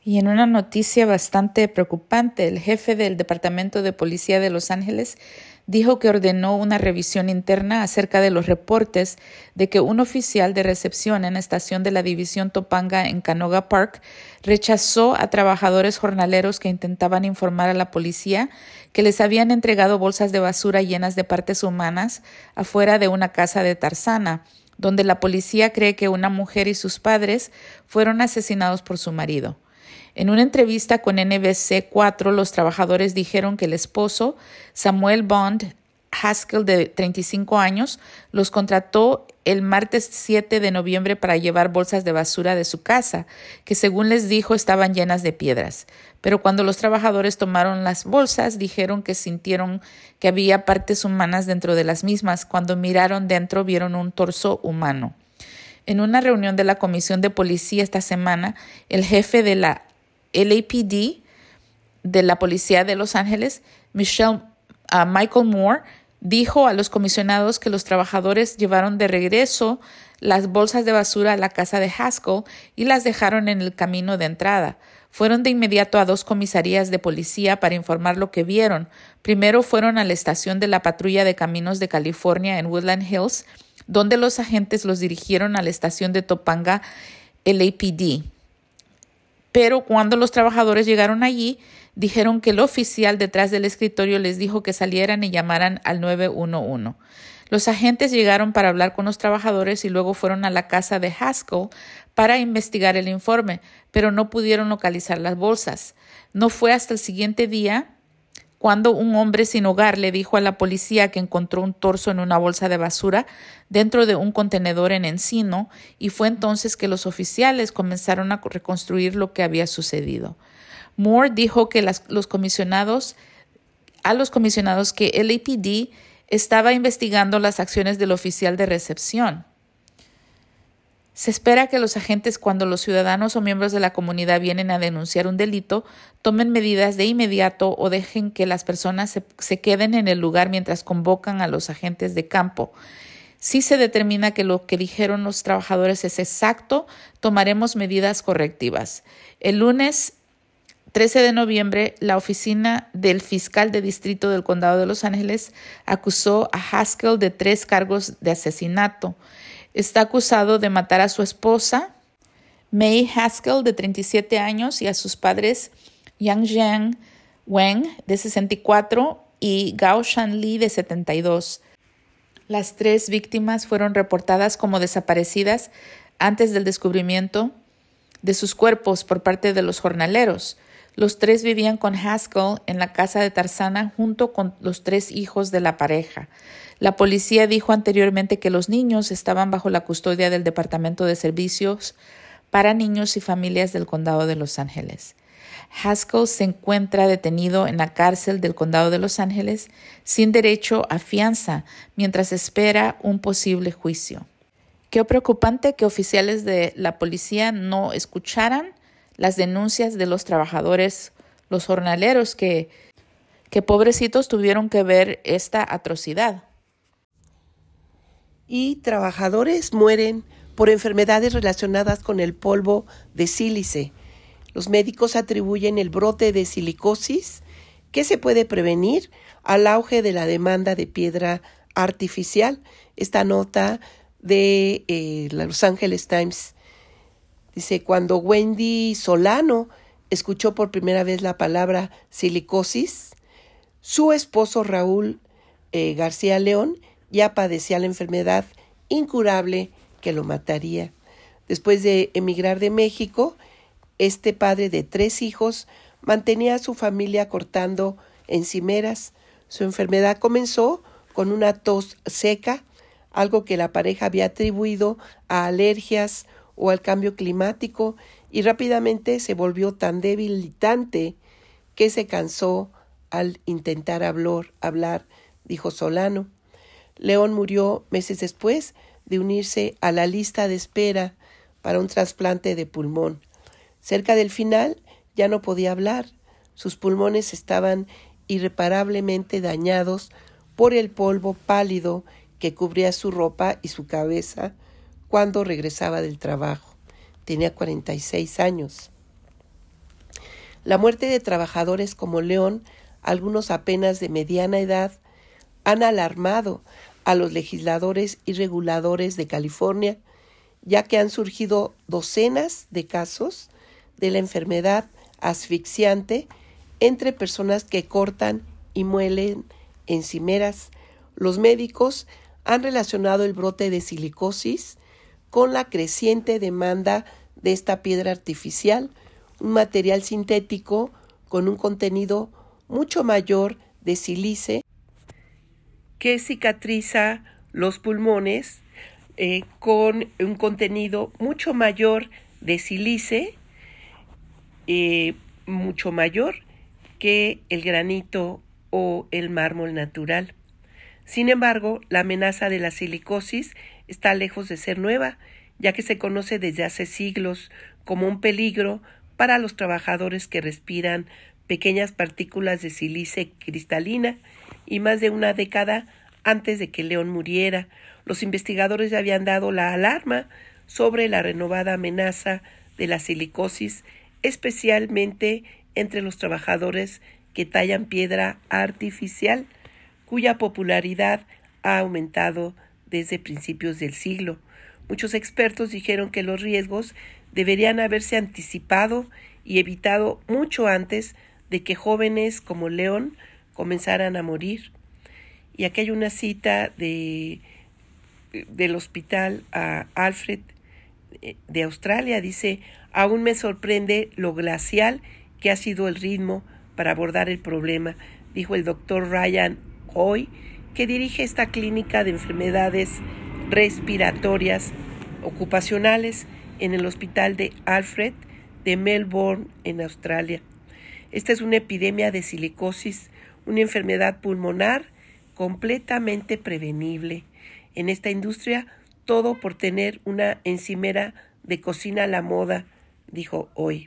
Y en una noticia bastante preocupante, el jefe del Departamento de Policía de Los Ángeles dijo que ordenó una revisión interna acerca de los reportes de que un oficial de recepción en la estación de la División Topanga en Canoga Park rechazó a trabajadores jornaleros que intentaban informar a la policía que les habían entregado bolsas de basura llenas de partes humanas afuera de una casa de Tarzana, donde la policía cree que una mujer y sus padres fueron asesinados por su marido. En una entrevista con N B C cuatro, los trabajadores dijeron que el esposo, Samuel Bond Haskell, de treinta y cinco años, los contrató el martes siete de noviembre para llevar bolsas de basura de su casa, que según les dijo estaban llenas de piedras. Pero cuando los trabajadores tomaron las bolsas, dijeron que sintieron que había partes humanas dentro de las mismas. Cuando miraron dentro, vieron un torso humano. En una reunión de la Comisión de Policía esta semana, el jefe de la L A P D de la Policía de Los Ángeles, Michelle, uh, Michael Moore, dijo a los comisionados que los trabajadores llevaron de regreso las bolsas de basura a la casa de Haskell y las dejaron en el camino de entrada. Fueron de inmediato a dos comisarías de policía para informar lo que vieron. Primero fueron a la estación de la Patrulla de Caminos de California en Woodland Hills, donde los agentes los dirigieron a la estación de Topanga L A P D. Pero cuando los trabajadores llegaron allí, dijeron que el oficial detrás del escritorio les dijo que salieran y llamaran al nueve uno uno. Los agentes llegaron para hablar con los trabajadores y luego fueron a la casa de Haskell para investigar el informe, pero no pudieron localizar las bolsas. No fue hasta el siguiente día cuando un hombre sin hogar le dijo a la policía que encontró un torso en una bolsa de basura dentro de un contenedor en Encino, y fue entonces que los oficiales comenzaron a reconstruir lo que había sucedido. Moore dijo que las, los comisionados, a los comisionados que L A P D estaba investigando las acciones del oficial de recepción. Se espera que los agentes, cuando los ciudadanos o miembros de la comunidad vienen a denunciar un delito, tomen medidas de inmediato o dejen que las personas se, se queden en el lugar mientras convocan a los agentes de campo. Si se determina que lo que dijeron los trabajadores es exacto, tomaremos medidas correctivas. El lunes trece de noviembre, la oficina del fiscal de distrito del condado de Los Ángeles acusó a Haskell de tres cargos de asesinato. Está acusado de matar a su esposa, May Haskell, de treinta y siete años, y a sus padres, Yang Jian Weng, de sesenta y cuatro, y Gao Shan Li, de setenta y dos. Las tres víctimas fueron reportadas como desaparecidas antes del descubrimiento de sus cuerpos por parte de los jornaleros. Los tres vivían con Haskell en la casa de Tarzana junto con los tres hijos de la pareja. La policía dijo anteriormente que los niños estaban bajo la custodia del Departamento de Servicios para Niños y Familias del Condado de Los Ángeles. Haskell se encuentra detenido en la cárcel del Condado de Los Ángeles sin derecho a fianza mientras espera un posible juicio. Qué preocupante que oficiales de la policía no escucharan las denuncias de los trabajadores, los jornaleros que, que pobrecitos tuvieron que ver esta atrocidad. Y trabajadores mueren por enfermedades relacionadas con el polvo de sílice. Los médicos atribuyen el brote de silicosis, que se puede prevenir, al auge de la demanda de piedra artificial. Esta nota de eh, la Los Angeles Times dice: cuando Wendy Solano escuchó por primera vez la palabra silicosis, su esposo Raúl eh, García León ya padecía la enfermedad incurable que lo mataría. Después de emigrar de México, este padre de tres hijos mantenía a su familia cortando encimeras. Su enfermedad comenzó con una tos seca, algo que la pareja había atribuido a alergias o al cambio climático, y rápidamente se volvió tan debilitante que se cansó al intentar hablar, hablar, dijo Solano. León murió meses después de unirse a la lista de espera para un trasplante de pulmón. Cerca del final ya no podía hablar. Sus pulmones estaban irreparablemente dañados por el polvo pálido que cubría su ropa y su cabeza cuando regresaba del trabajo. Tenía cuarenta y seis años. La muerte de trabajadores como León, algunos apenas de mediana edad, han alarmado a los legisladores y reguladores de California, ya que han surgido docenas de casos de la enfermedad asfixiante entre personas que cortan y muelen encimeras. Los médicos han relacionado el brote de silicosis con la creciente demanda de esta piedra artificial, un material sintético con un contenido mucho mayor de sílice que cicatriza los pulmones eh, con un contenido mucho mayor de sílice, eh, mucho mayor que el granito o el mármol natural. Sin embargo, la amenaza de la silicosis está lejos de ser nueva, ya que se conoce desde hace siglos como un peligro para los trabajadores que respiran pequeñas partículas de sílice cristalina, y más de una década antes de que León muriera, los investigadores ya habían dado la alarma sobre la renovada amenaza de la silicosis, especialmente entre los trabajadores que tallan piedra artificial, cuya popularidad ha aumentado desde principios del siglo. Muchos expertos dijeron que los riesgos deberían haberse anticipado y evitado mucho antes de que jóvenes como León comenzaran a morir. Y aquí hay una cita de, del hospital uh, Alfred de Australia. Dice: aún me sorprende lo glacial que ha sido el ritmo para abordar el problema, dijo el doctor Ryan Hoy, que dirige esta clínica de enfermedades respiratorias ocupacionales en el hospital de Alfred de Melbourne, en Australia. Esta es una epidemia de silicosis, una enfermedad pulmonar completamente prevenible. En esta industria, todo por tener una encimera de cocina a la moda, dijo Hoy.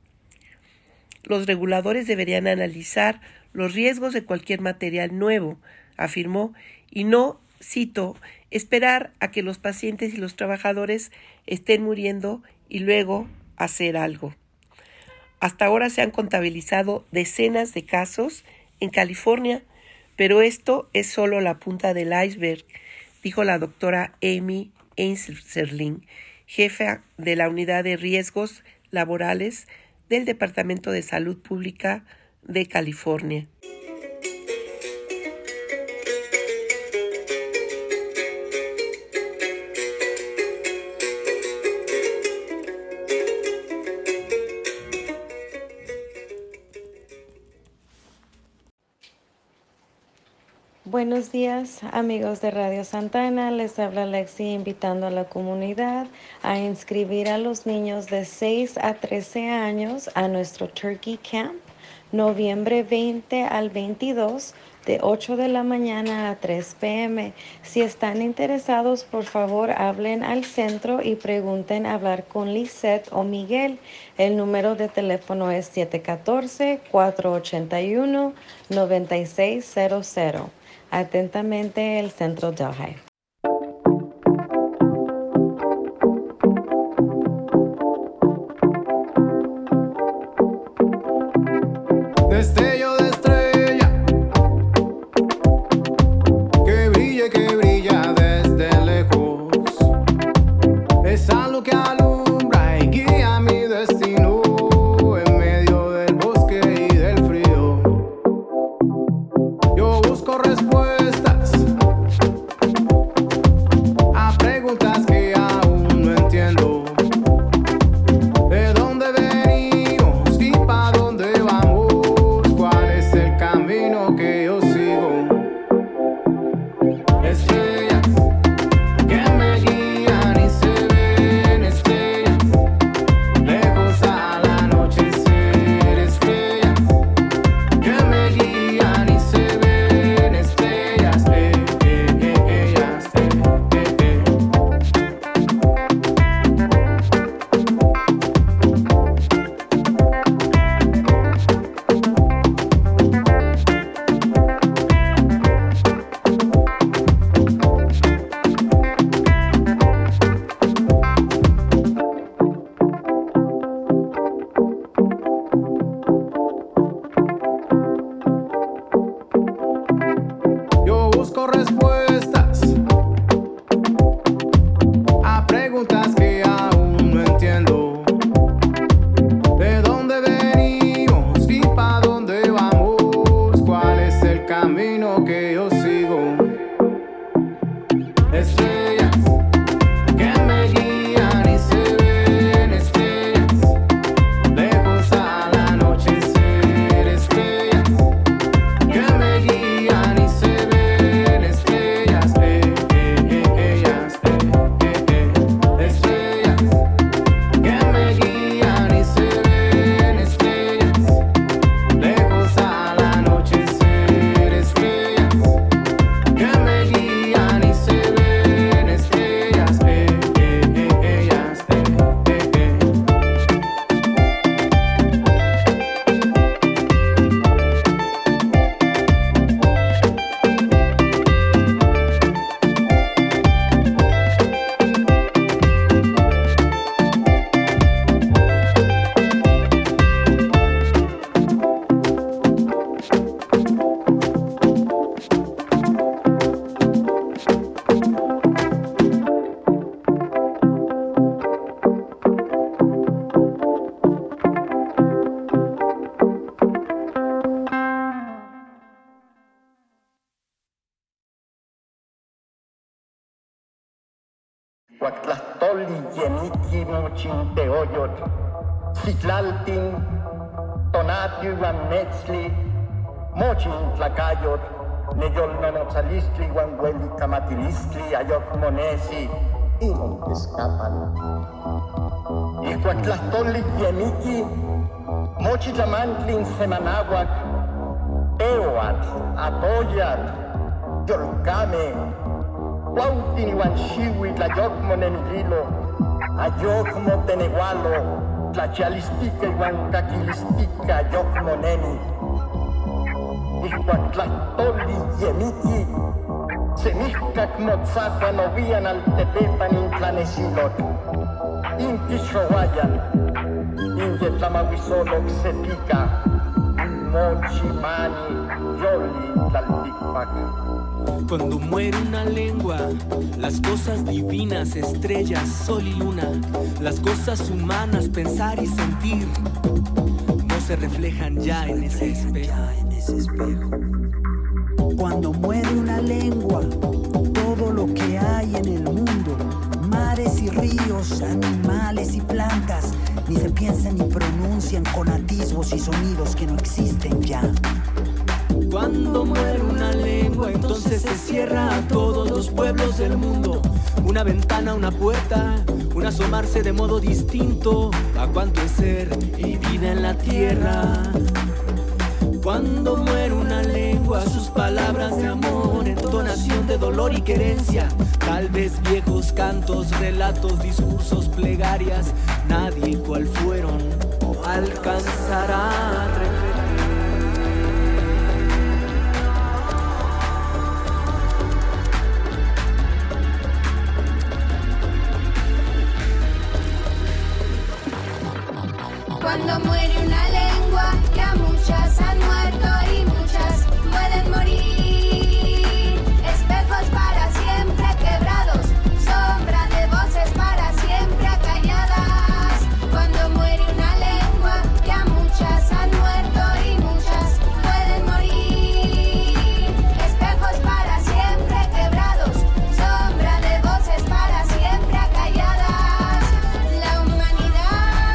Los reguladores deberían analizar los riesgos de cualquier material nuevo, afirmó, y no, cito, esperar a que los pacientes y los trabajadores estén muriendo y luego hacer algo. Hasta ahora se han contabilizado decenas de casos en California, pero esto es solo la punta del iceberg, dijo la doctora Amy Einserling, jefa de la Unidad de Riesgos Laborales del Departamento de Salud Pública de California. Buenos días, amigos de Radio Santa Ana. Les habla Lexi invitando a la comunidad a inscribir a los niños de seis a trece años a nuestro Turkey Camp, noviembre veinte al veintidós, de ocho de la mañana a tres p m Si están interesados, por favor, hablen al centro y pregunten a hablar con Lisette o Miguel. El número de teléfono es siete uno cuatro, cuatro ocho uno, nueve seis cero cero. Atentamente, el Centro Delhi. Destello de estrella, que brille, que brilla desde lejos. Es algo que alumbra y guía mi destino en medio del bosque y del frío. Yo busco respuestas Ixcuactlastoli yeniki mochin teoyot, Citlaltin, Tonatio iuan metzli, mochin tlacayot, neyolnonotzalistli iuan uelicamatilislli ayok monesi, inon escapan. Ixcuactlastoli yeniki, mochi tlamantlin semanahuac, teoatl, atoyatl, yolcame, Huautin iuan xiuitl ayocmo nemililo, ayocmo tenehualo, tlachialistica iuan caquilistica ayocmo nemi. Ixcuac tlahtoli yemiki, semihcac motzacuan ovian altepepan intlanesilot, intixohuayan, inyetlamahuisoloc setica, mochi mani yoli tlalticpac. Cuando muere una lengua, las cosas divinas, estrellas, sol y luna, las cosas humanas, pensar y sentir, no se reflejan ya en ese espejo. Cuando muere una lengua, todo lo que hay en el mundo, mares y ríos, animales y plantas, ni se piensan ni pronuncian con atisbos y sonidos que no existen ya. Cuando muere una lengua, entonces se cierra a todos los pueblos del mundo. Una ventana, una puerta, un asomarse de modo distinto a cuanto es ser y vida en la tierra. Cuando muere una lengua, sus palabras de amor, entonación de dolor y querencia, tal vez viejos cantos, relatos, discursos, plegarias, nadie cual fueron alcanzará a repetir. Cuando muere una lengua, ya muchas han muerto y muchas pueden morir. Espejos para siempre quebrados, sombra de voces para siempre acalladas. Cuando muere una lengua, ya muchas han muerto y muchas pueden morir. Espejos para siempre quebrados, sombra de voces para siempre acalladas. La humanidad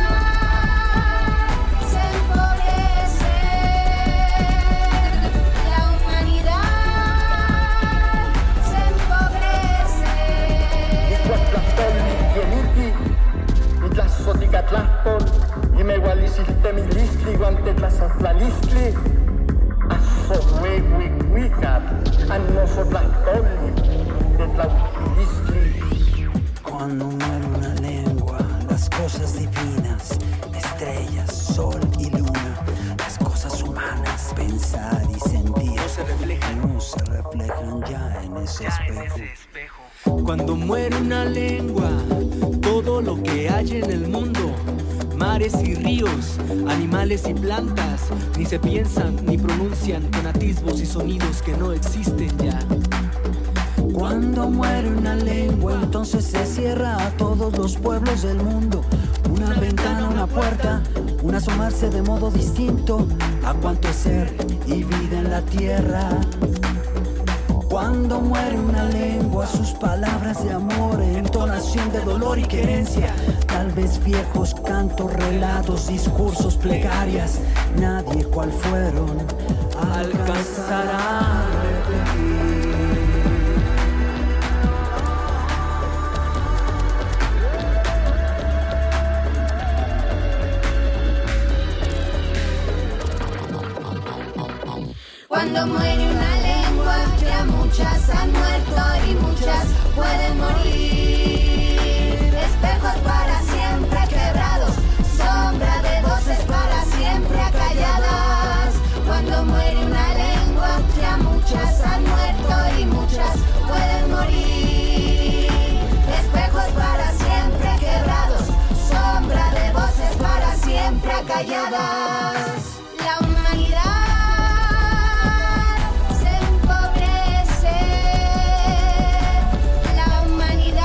Tlaxoticatlastol, imehualisiltemilistli, guantetlazotlalisli, azohuehuihuicat, anozotlastoli, tetlautilistli. Cuando muere una lengua, las cosas divinas, estrellas, sol y luna, las cosas humanas, pensar y sentir, no se reflejan, no se reflejan ya en ese espejo. Cuando muere una lengua, todo lo que hay en el mundo, mares y ríos, animales y plantas, ni se piensan ni pronuncian con atisbos y sonidos que no existen ya. Cuando muere una lengua, entonces se cierra a todos los pueblos del mundo. Una ventana, una puerta, un asomarse de modo distinto a cuanto es ser y vida en la tierra. Cuando muere una lengua, sus palabras de amor, entonación de dolor y querencia, tal vez viejos cantos, relatos, discursos, plegarias, nadie cual fueron alcanzará a repetir. Cuando muere una lengua, ya muchas han muerto y muchas pueden morir. Espejos para siempre quebrados, sombra de voces para siempre acalladas. Cuando muere una lengua, ya muchas han muerto y muchas pueden morir. Espejos para siempre quebrados, sombra de voces para siempre acalladas. La humanidad se empobrece, la humanidad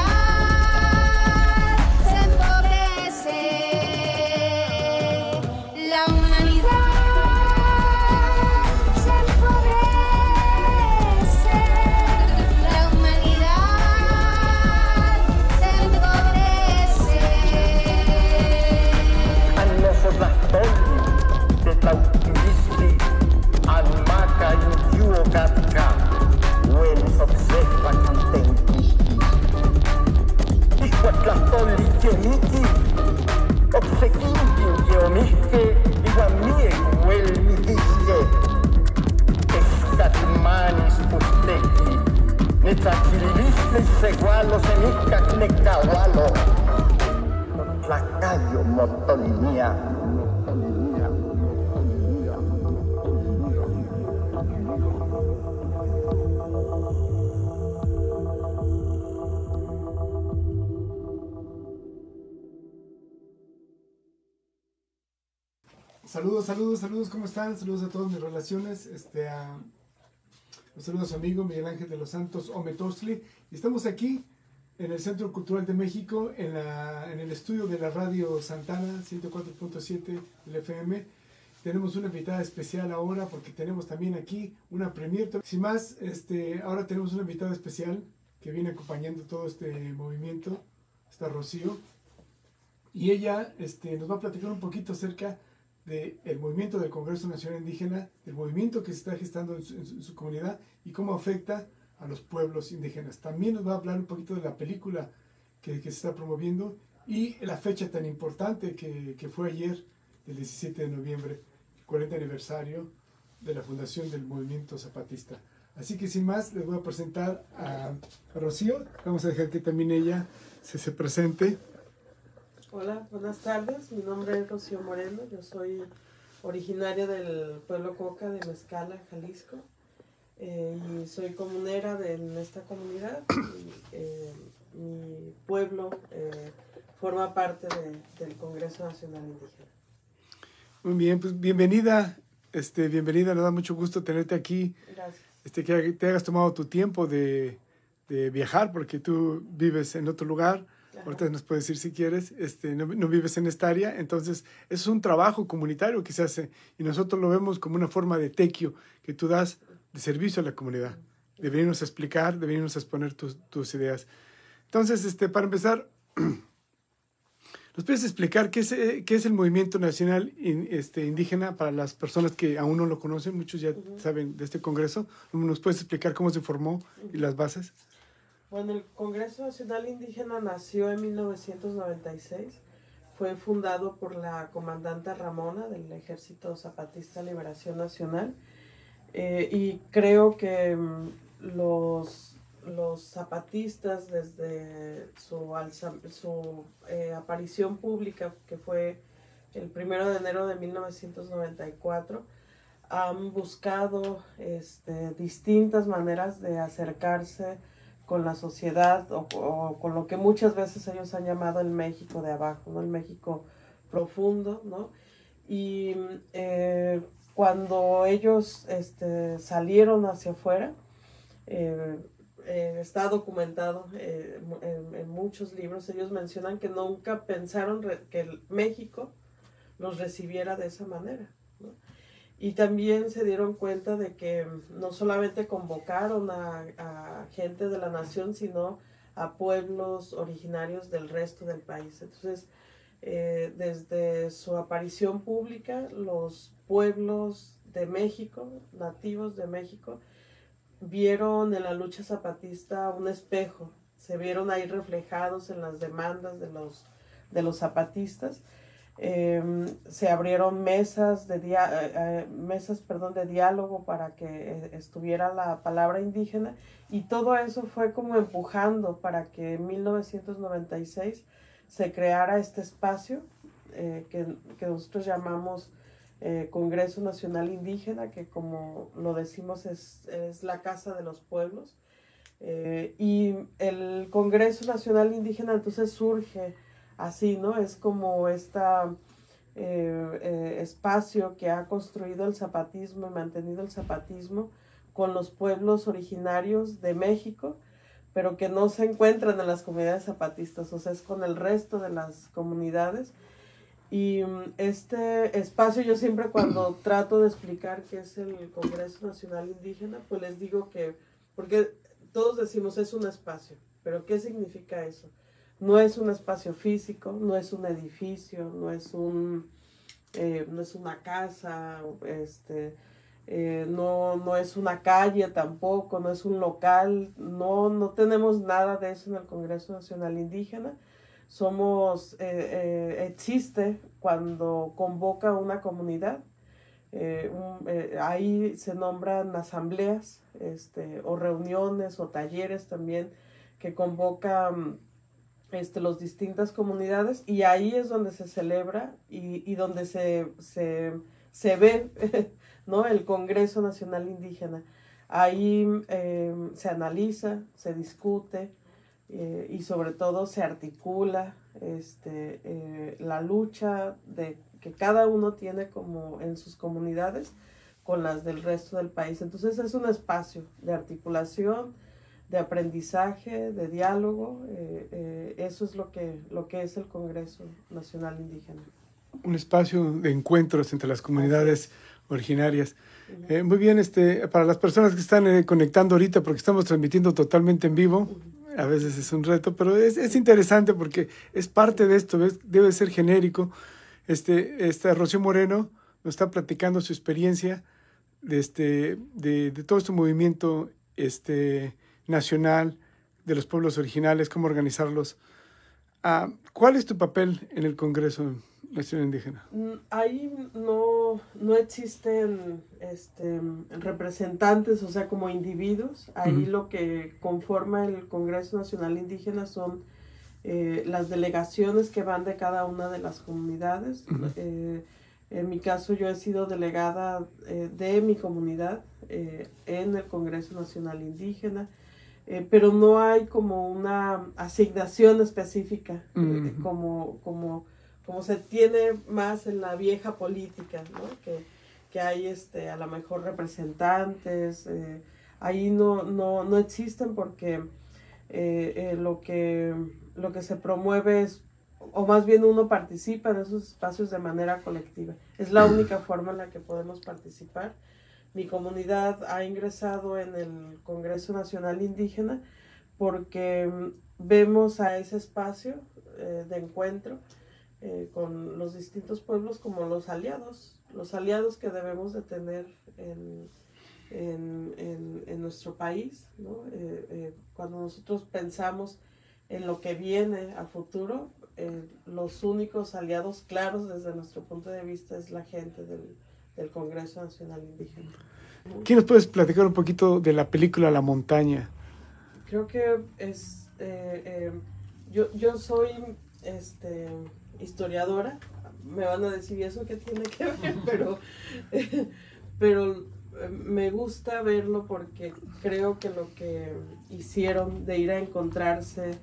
Motolinía. Saludos, saludos, saludos, ¿cómo están? Saludos a todas mis relaciones. Este, a, un saludo a su amigo Miguel Ángel de los Santos Ometosli. Estamos aquí en el Centro Cultural de México, en, la, en el estudio de la Radio Santana, ciento cuatro punto siete del F M. Tenemos una invitada especial ahora porque tenemos también aquí una premier. Sin más, este, ahora tenemos una invitada especial que viene acompañando todo este movimiento, está Rocío. Y ella este, nos va a platicar un poquito acerca del movimiento del Congreso Nacional Indígena, del movimiento que se está gestando en su, en, su, en su comunidad y cómo afecta a los pueblos indígenas. También nos va a hablar un poquito de la película que, que se está promoviendo y la fecha tan importante que, que fue ayer, el diecisiete de noviembre, el cuarenta aniversario de la fundación del movimiento zapatista. Así que sin más, les voy a presentar a, a Rocío. Vamos a dejar que también ella se, se presente. Hola, buenas tardes. Mi nombre es Rocío Moreno. Yo soy originaria del pueblo Coca de Mezcala, Jalisco. Eh, y soy comunera de en esta comunidad. Y, eh, mi pueblo eh, forma parte de, del Congreso Nacional Indígena. Muy bien, pues bienvenida. Este, bienvenida, nos da mucho gusto tenerte aquí. Gracias. Este, que te hayas tomado tu tiempo de, de viajar, porque tú vives en otro lugar. Ajá. Ahorita nos puedes decir si quieres, este, no, no vives en esta área, entonces eso es un trabajo comunitario que se hace y nosotros lo vemos como una forma de tequio que tú das de servicio a la comunidad, de venirnos a explicar, de venirnos a exponer tus, tus ideas. Entonces, este, para empezar, ¿nos puedes explicar qué es, qué es el Movimiento Nacional in, este, Indígena para las personas que aún no lo conocen? Muchos ya uh-huh. saben de este congreso. ¿Nos puedes explicar cómo se formó uh-huh. y las bases? Bueno, el Congreso Nacional Indígena nació en mil novecientos noventa y seis. Fue fundado por la comandante Ramona del Ejército Zapatista Liberación Nacional. Eh, y creo que um, los, los zapatistas, desde su, alza, su eh, aparición pública, que fue el primero de enero de mil novecientos noventa y cuatro, han buscado este, distintas maneras de acercarse con la sociedad o, o con lo que muchas veces ellos han llamado el México de abajo, ¿no? El México profundo, ¿no? Y eh, cuando ellos este, salieron hacia afuera, eh, eh, está documentado eh, en, en muchos libros, ellos mencionan que nunca pensaron re- que el México los recibiera de esa manera, ¿no? Y también se dieron cuenta de que no solamente convocaron a, a gente de la nación, sino a pueblos originarios del resto del país. Entonces, eh, desde su aparición pública, los pueblos de México, nativos de México, vieron en la lucha zapatista un espejo. Se vieron ahí reflejados en las demandas de los, de los zapatistas. Eh, se abrieron mesas de, dia- eh, mesas, perdón, de diálogo para que eh, estuviera la palabra indígena, y todo eso fue como empujando para que en mil novecientos noventa y seis se creara este espacio eh, que, que nosotros llamamos eh, Congreso Nacional Indígena, que como lo decimos es, es la casa de los pueblos. Eh, y el Congreso Nacional Indígena entonces surge así, ¿no? Es como este eh, eh, espacio que ha construido el zapatismo y mantenido el zapatismo con los pueblos originarios de México, pero que no se encuentran en las comunidades zapatistas, o sea, es con el resto de las comunidades. Y este espacio, yo siempre cuando trato de explicar qué es el Congreso Nacional Indígena, pues les digo que, porque todos decimos es un espacio, pero ¿qué significa eso? No es un espacio físico, no es un edificio, no es, un, eh, no es una casa, este, eh, no, no es una calle tampoco, no es un local, no, no tenemos nada de eso en el Congreso Nacional Indígena. Somos, eh, eh, existe cuando convoca una comunidad, eh, un, eh, ahí se nombran asambleas este, o reuniones o talleres también que convocan este, las distintas comunidades, y ahí es donde se celebra y, y donde se, se, se ve ¿no? el Congreso Nacional Indígena. Ahí eh, se analiza, se discute eh, y sobre todo se articula este, eh, la lucha de, que cada uno tiene como en sus comunidades con las del resto del país. Entonces es un espacio de articulación, de aprendizaje, de diálogo. Eh, eh, eso es lo que, lo que es el Congreso Nacional Indígena. Un espacio de encuentros entre las comunidades originarias. Uh-huh. Eh, muy bien, este, para las personas que están eh, conectando ahorita, porque estamos transmitiendo totalmente en vivo, uh-huh. a veces es un reto, pero es, es interesante porque es parte de esto, ¿ves? Debe ser genérico. Este, este Rocío Moreno nos está platicando su experiencia de, este, de, de todo este movimiento este, nacional de los pueblos originales, cómo organizarlos. Ah, ¿cuál es tu papel en el Congreso Nacional Indígena? Ahí no, no existen este, representantes, o sea, como individuos. Ahí uh-huh. lo que conforma el Congreso Nacional Indígena son eh, las delegaciones que van de cada una de las comunidades. Uh-huh. Eh, en mi caso, yo he sido delegada eh, de mi comunidad eh, en el Congreso Nacional Indígena. Eh, pero no hay como una asignación específica, uh-huh. eh, como, como, como se tiene más en la vieja política, ¿no? que, que hay este, a lo mejor representantes, eh, ahí no, no, no existen porque eh, eh, lo, que, lo que se promueve es, o más bien uno participa en esos espacios de manera colectiva. Es la única forma en la que podemos participar. Mi comunidad ha ingresado en el Congreso Nacional Indígena porque vemos a ese espacio eh, de encuentro eh, con los distintos pueblos como los aliados, los aliados que debemos de tener en, en, en, en nuestro país, ¿no? Eh, eh, cuando nosotros pensamos en lo que viene a futuro, eh, los únicos aliados claros desde nuestro punto de vista es la gente del del Congreso Nacional Indígena. ¿Quién nos puedes platicar un poquito de la película La Montaña? Creo que es eh, eh, yo, yo soy este, historiadora, me van a decir eso que tiene que ver, pero, eh, pero eh, me gusta verlo porque creo que lo que hicieron de ir a encontrarse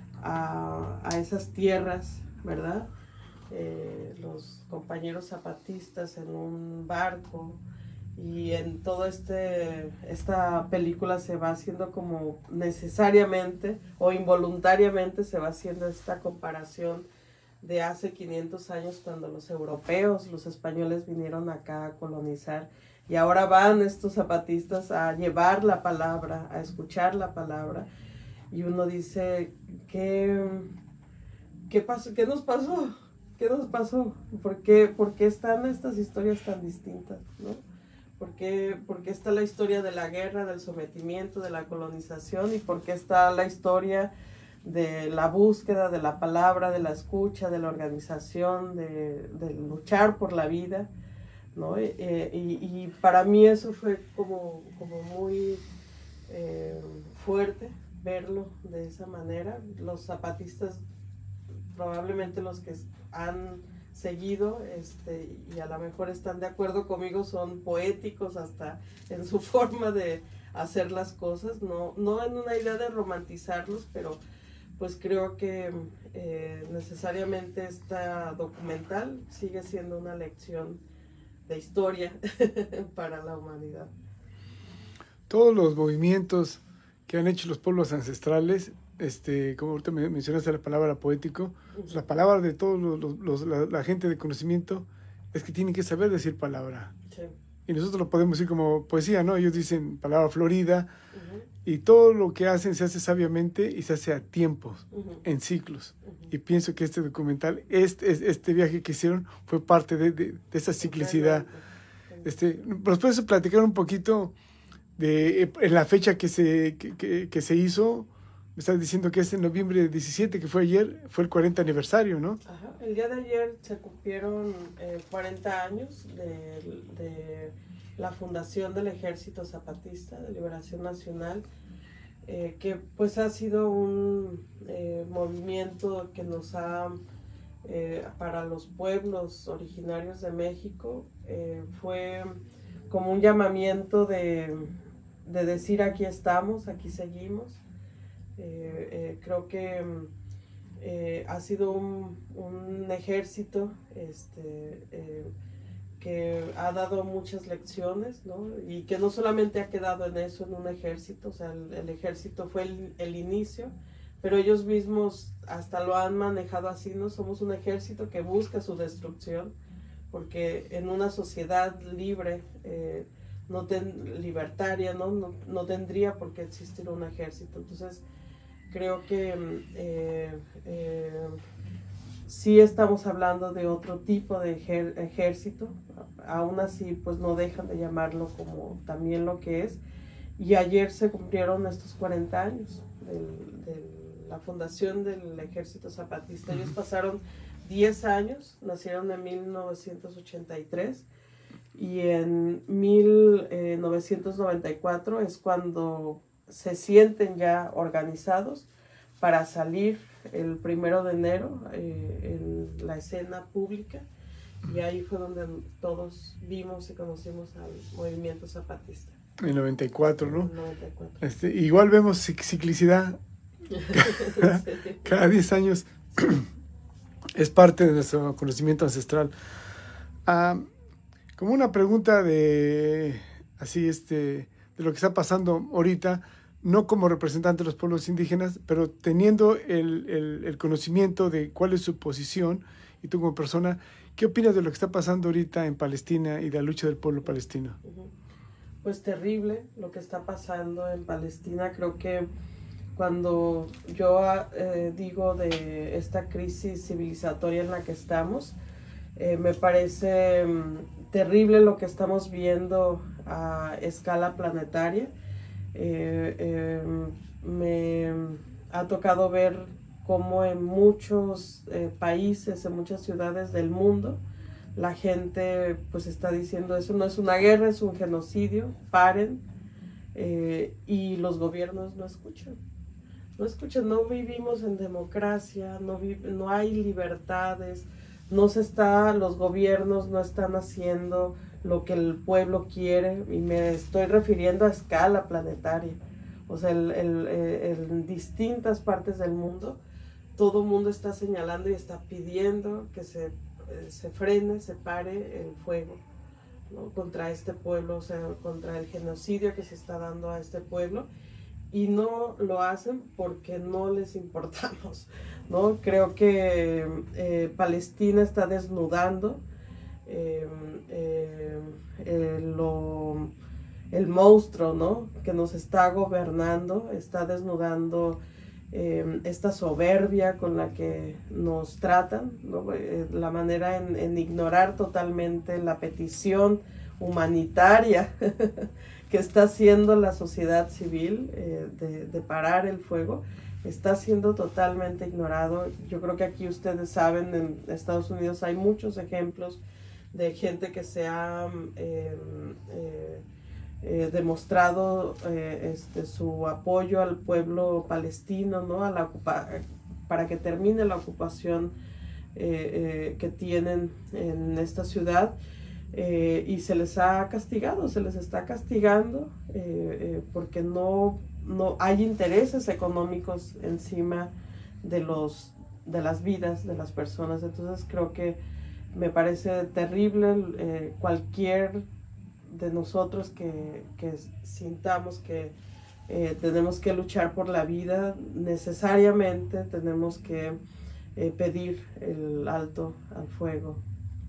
a, a esas tierras, ¿verdad? Eh, los compañeros zapatistas en un barco y en toda este, esta película se va haciendo como necesariamente o involuntariamente se va haciendo esta comparación de hace quinientos años cuando los europeos, los españoles vinieron acá a colonizar y ahora van estos zapatistas a llevar la palabra, a escuchar la palabra y uno dice, ¿qué, qué pasó? ¿Qué nos pasó? ¿Qué nos pasó? ¿Por qué, por qué están estas historias tan distintas, ¿no? ¿Por qué, por qué está la historia de la guerra, del sometimiento, de la colonización? ¿Y por qué está la historia de la búsqueda de la palabra, de la escucha, de la organización, de, de luchar por la vida, ¿no? Eh, y, y para mí eso fue como, como muy eh, fuerte verlo de esa manera. Los zapatistas, probablemente los que han seguido este, y a lo mejor están de acuerdo conmigo, son poéticos hasta en su forma de hacer las cosas, no, no en una idea de romantizarlos, pero pues creo que eh, necesariamente esta documental sigue siendo una lección de historia para la humanidad. Todos los movimientos que han hecho los pueblos ancestrales, este, como ahorita mencionaste la palabra poético, uh-huh. la palabra de todos los, los, los, la, la gente de conocimiento es que tienen que saber decir palabra. Sí. Y nosotros lo podemos decir como poesía, ¿no? Ellos dicen palabra florida, uh-huh. y todo lo que hacen se hace sabiamente y se hace a tiempos, uh-huh. en ciclos. Uh-huh. Y pienso que este documental, este, este viaje que hicieron fue parte de, de, de esa ciclicidad. Este, ¿nos puedes platicar un poquito de en la fecha que se, que, que, que se hizo? Me estás diciendo que es en noviembre diecisiete, que fue ayer, fue el cuarenta aniversario, ¿no? Ajá. El día de ayer se cumplieron eh, cuarenta años de, de la fundación del Ejército Zapatista de Liberación Nacional. eh, que pues ha sido un eh, movimiento que nos ha, eh, para los pueblos originarios de México, eh, fue como un llamamiento de, de decir aquí estamos, aquí seguimos. Eh, eh, creo que eh, ha sido un, un ejército este, eh, que ha dado muchas lecciones, ¿no? Y que no solamente ha quedado en eso, en un ejército, o sea, el, el ejército fue el, el inicio, pero ellos mismos hasta lo han manejado así, ¿no? Somos un ejército que busca su destrucción, porque en una sociedad libre, eh, no ten, libertaria, ¿no? No, no tendría por qué existir un ejército. Entonces, creo que eh, eh, sí estamos hablando de otro tipo de ejer- ejército, aún así pues no dejan de llamarlo como también lo que es, y ayer se cumplieron estos cuarenta años de, de la fundación del Ejército Zapatista. Ellos pasaron diez años, nacieron en mil novecientos ochenta y tres y en mil novecientos noventa y cuatro es cuando se sienten ya organizados para salir el primero de enero eh, en la escena pública, y ahí fue donde todos vimos y conocimos al movimiento zapatista. En noventa y cuatro, ¿no? En noventa y cuatro. Este, igual vemos ciclicidad cada, cada diez años. Es parte de nuestro conocimiento ancestral. Ah, como una pregunta de así este de lo que está pasando ahorita, no como representante de los pueblos indígenas, pero teniendo el, el, el conocimiento de cuál es su posición, y tú como persona, ¿qué opinas de lo que está pasando ahorita en Palestina y de la lucha del pueblo palestino? Pues terrible lo que está pasando en Palestina. Creo que cuando yo eh, digo de esta crisis civilizatoria en la que estamos, eh, me parece um, terrible lo que estamos viendo a escala planetaria. Eh, eh, me ha tocado ver cómo en muchos eh, países, en muchas ciudades del mundo, la gente pues está diciendo eso no es una guerra, es un genocidio, paren, eh, y los gobiernos no escuchan. No escuchan, no vivimos en democracia, no, vi, no hay libertades, no se está, los gobiernos no están haciendo lo que el pueblo quiere, y me estoy refiriendo a escala planetaria. O sea, el, el, el, en distintas partes del mundo, todo el mundo está señalando y está pidiendo que se, se frene, se pare el fuego, ¿no? Contra este pueblo, o sea, contra el genocidio que se está dando a este pueblo, y no lo hacen porque no les importamos, ¿no? Creo que eh, Palestina está desnudando eh, eh, eh, lo, el monstruo, ¿no? Que nos está gobernando, está desnudando eh, esta soberbia con la que nos tratan, ¿no? Eh, la manera en, en ignorar totalmente la petición humanitaria que está haciendo la sociedad civil eh, de, de parar el fuego, está siendo totalmente ignorado. Yo creo que aquí ustedes saben, en Estados Unidos hay muchos ejemplos de gente que se ha eh, eh, eh, demostrado eh, este, su apoyo al pueblo palestino, ¿no? A la ocupa- para que termine la ocupación eh, eh, que tienen en esta ciudad. Eh, y se les ha castigado, se les está castigando eh, eh, porque no, no hay intereses económicos encima de, los, de las vidas de las personas. Entonces creo que me parece terrible eh, cualquier de nosotros que, que sintamos que eh, tenemos que luchar por la vida, necesariamente tenemos que eh, pedir el alto al fuego.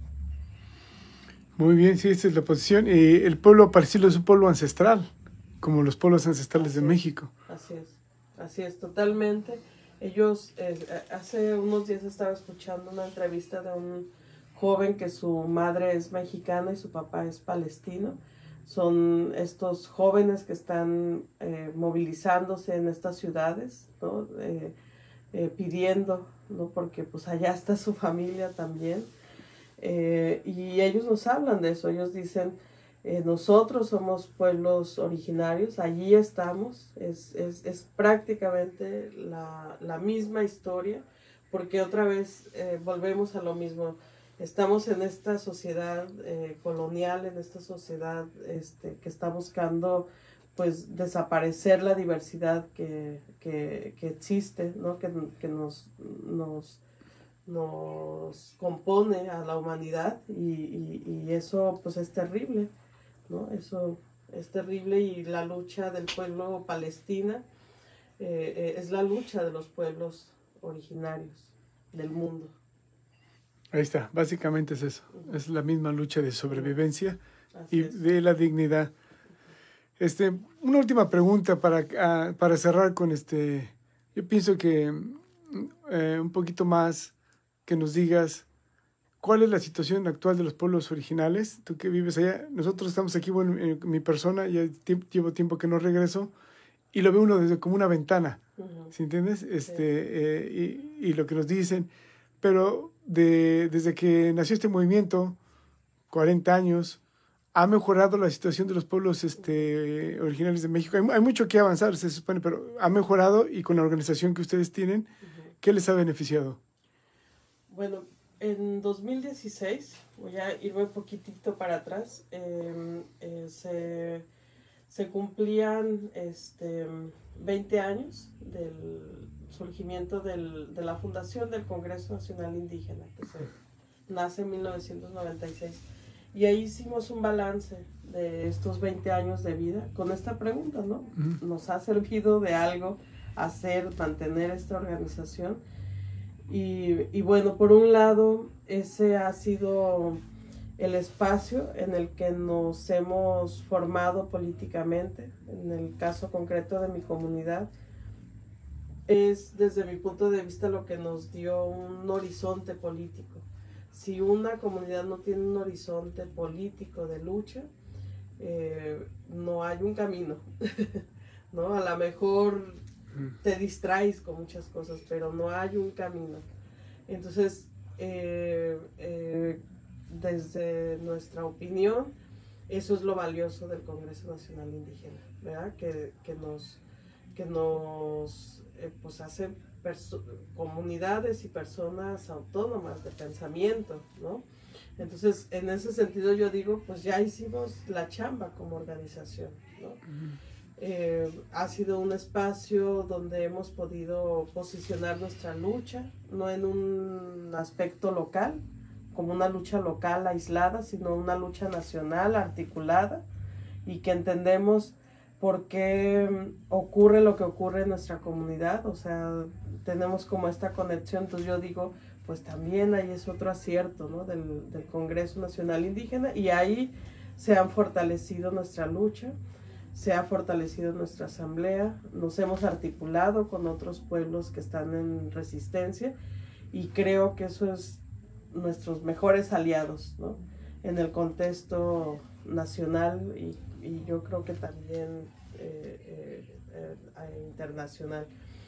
Muy bien, sí, esta es la posición. Y el pueblo palestino es un pueblo ancestral, como los pueblos ancestrales Así de es, México. Así es, así es, totalmente. Ellos, eh, hace unos días estaba escuchando una entrevista de un joven que su madre es mexicana y su papá es palestino. Son estos jóvenes que están eh, movilizándose en estas ciudades, ¿no? Eh, eh, pidiendo, ¿no? Porque pues allá está su familia también. Eh, y ellos nos hablan de eso, ellos dicen, Eh, nosotros somos pueblos originarios, allí estamos, es, es, es prácticamente la, la misma historia, porque otra vez eh, volvemos a lo mismo. Estamos en esta sociedad eh, colonial, en esta sociedad este, que está buscando pues desaparecer la diversidad que, que, que existe, ¿no? que, que nos, nos, nos compone a la humanidad y, y, y eso pues es terrible, ¿no? Eso es terrible y la lucha del pueblo palestina eh, eh, es la lucha de los pueblos originarios del mundo. Ahí está, básicamente es eso, es la misma lucha de sobrevivencia Así y es. de la dignidad. Este, una última pregunta para, uh, para cerrar con este, yo pienso que eh, un poquito más que nos digas cuál es la situación actual de los pueblos originales, tú que vives allá, nosotros estamos aquí, bueno, en mi persona, ya tiemp- llevo tiempo que no regreso y lo ve uno desde como una ventana, Uh-huh. ¿sí entiendes? Este, eh, y, y lo que nos dicen, pero de, desde que nació este movimiento, cuarenta años, ha mejorado la situación de los pueblos este, originales de México. Hay, hay mucho que avanzar, se supone, pero ha mejorado y con la organización que ustedes tienen, uh-huh. ¿qué les ha beneficiado? Bueno, en dos mil dieciséis, voy a irme un poquitito para atrás, eh, eh, se, se cumplían este, veinte años del surgimiento del, de la fundación del Congreso Nacional Indígena, que se nace en mil novecientos noventa y seis. Y ahí hicimos un balance de estos veinte años de vida con esta pregunta, ¿no? Uh-huh. ¿Nos ha servido de algo hacer, mantener esta organización? Y, y bueno, por un lado, ese ha sido el espacio en el que nos hemos formado políticamente. En el caso concreto de mi comunidad, es desde mi punto de vista lo que nos dio un horizonte político. Si una comunidad no tiene un horizonte político de lucha, eh, no hay un camino, ¿no? A lo mejor te distraes con muchas cosas, pero no hay un camino. Entonces, eh, eh, desde nuestra opinión, eso es lo valioso del Congreso Nacional Indígena, ¿verdad? Que, que nos, que nos eh, pues hace perso- comunidades y personas autónomas de pensamiento, ¿no? Entonces, en ese sentido yo digo, pues ya hicimos la chamba como organización, ¿no? Uh-huh. Eh, ha sido un espacio donde hemos podido posicionar nuestra lucha, no en un aspecto local, como una lucha local aislada, sino una lucha nacional articulada y que entendemos por qué ocurre lo que ocurre en nuestra comunidad, o sea, tenemos como esta conexión. Entonces yo digo, pues también ahí es otro acierto, ¿no? del, del Congreso Nacional Indígena, y ahí se han fortalecido nuestra lucha, se ha fortalecido nuestra asamblea, nos hemos articulado con otros pueblos que están en resistencia, y creo que eso es nuestros mejores aliados, ¿no? En el contexto nacional y, y yo creo que también eh, eh, eh, internacional.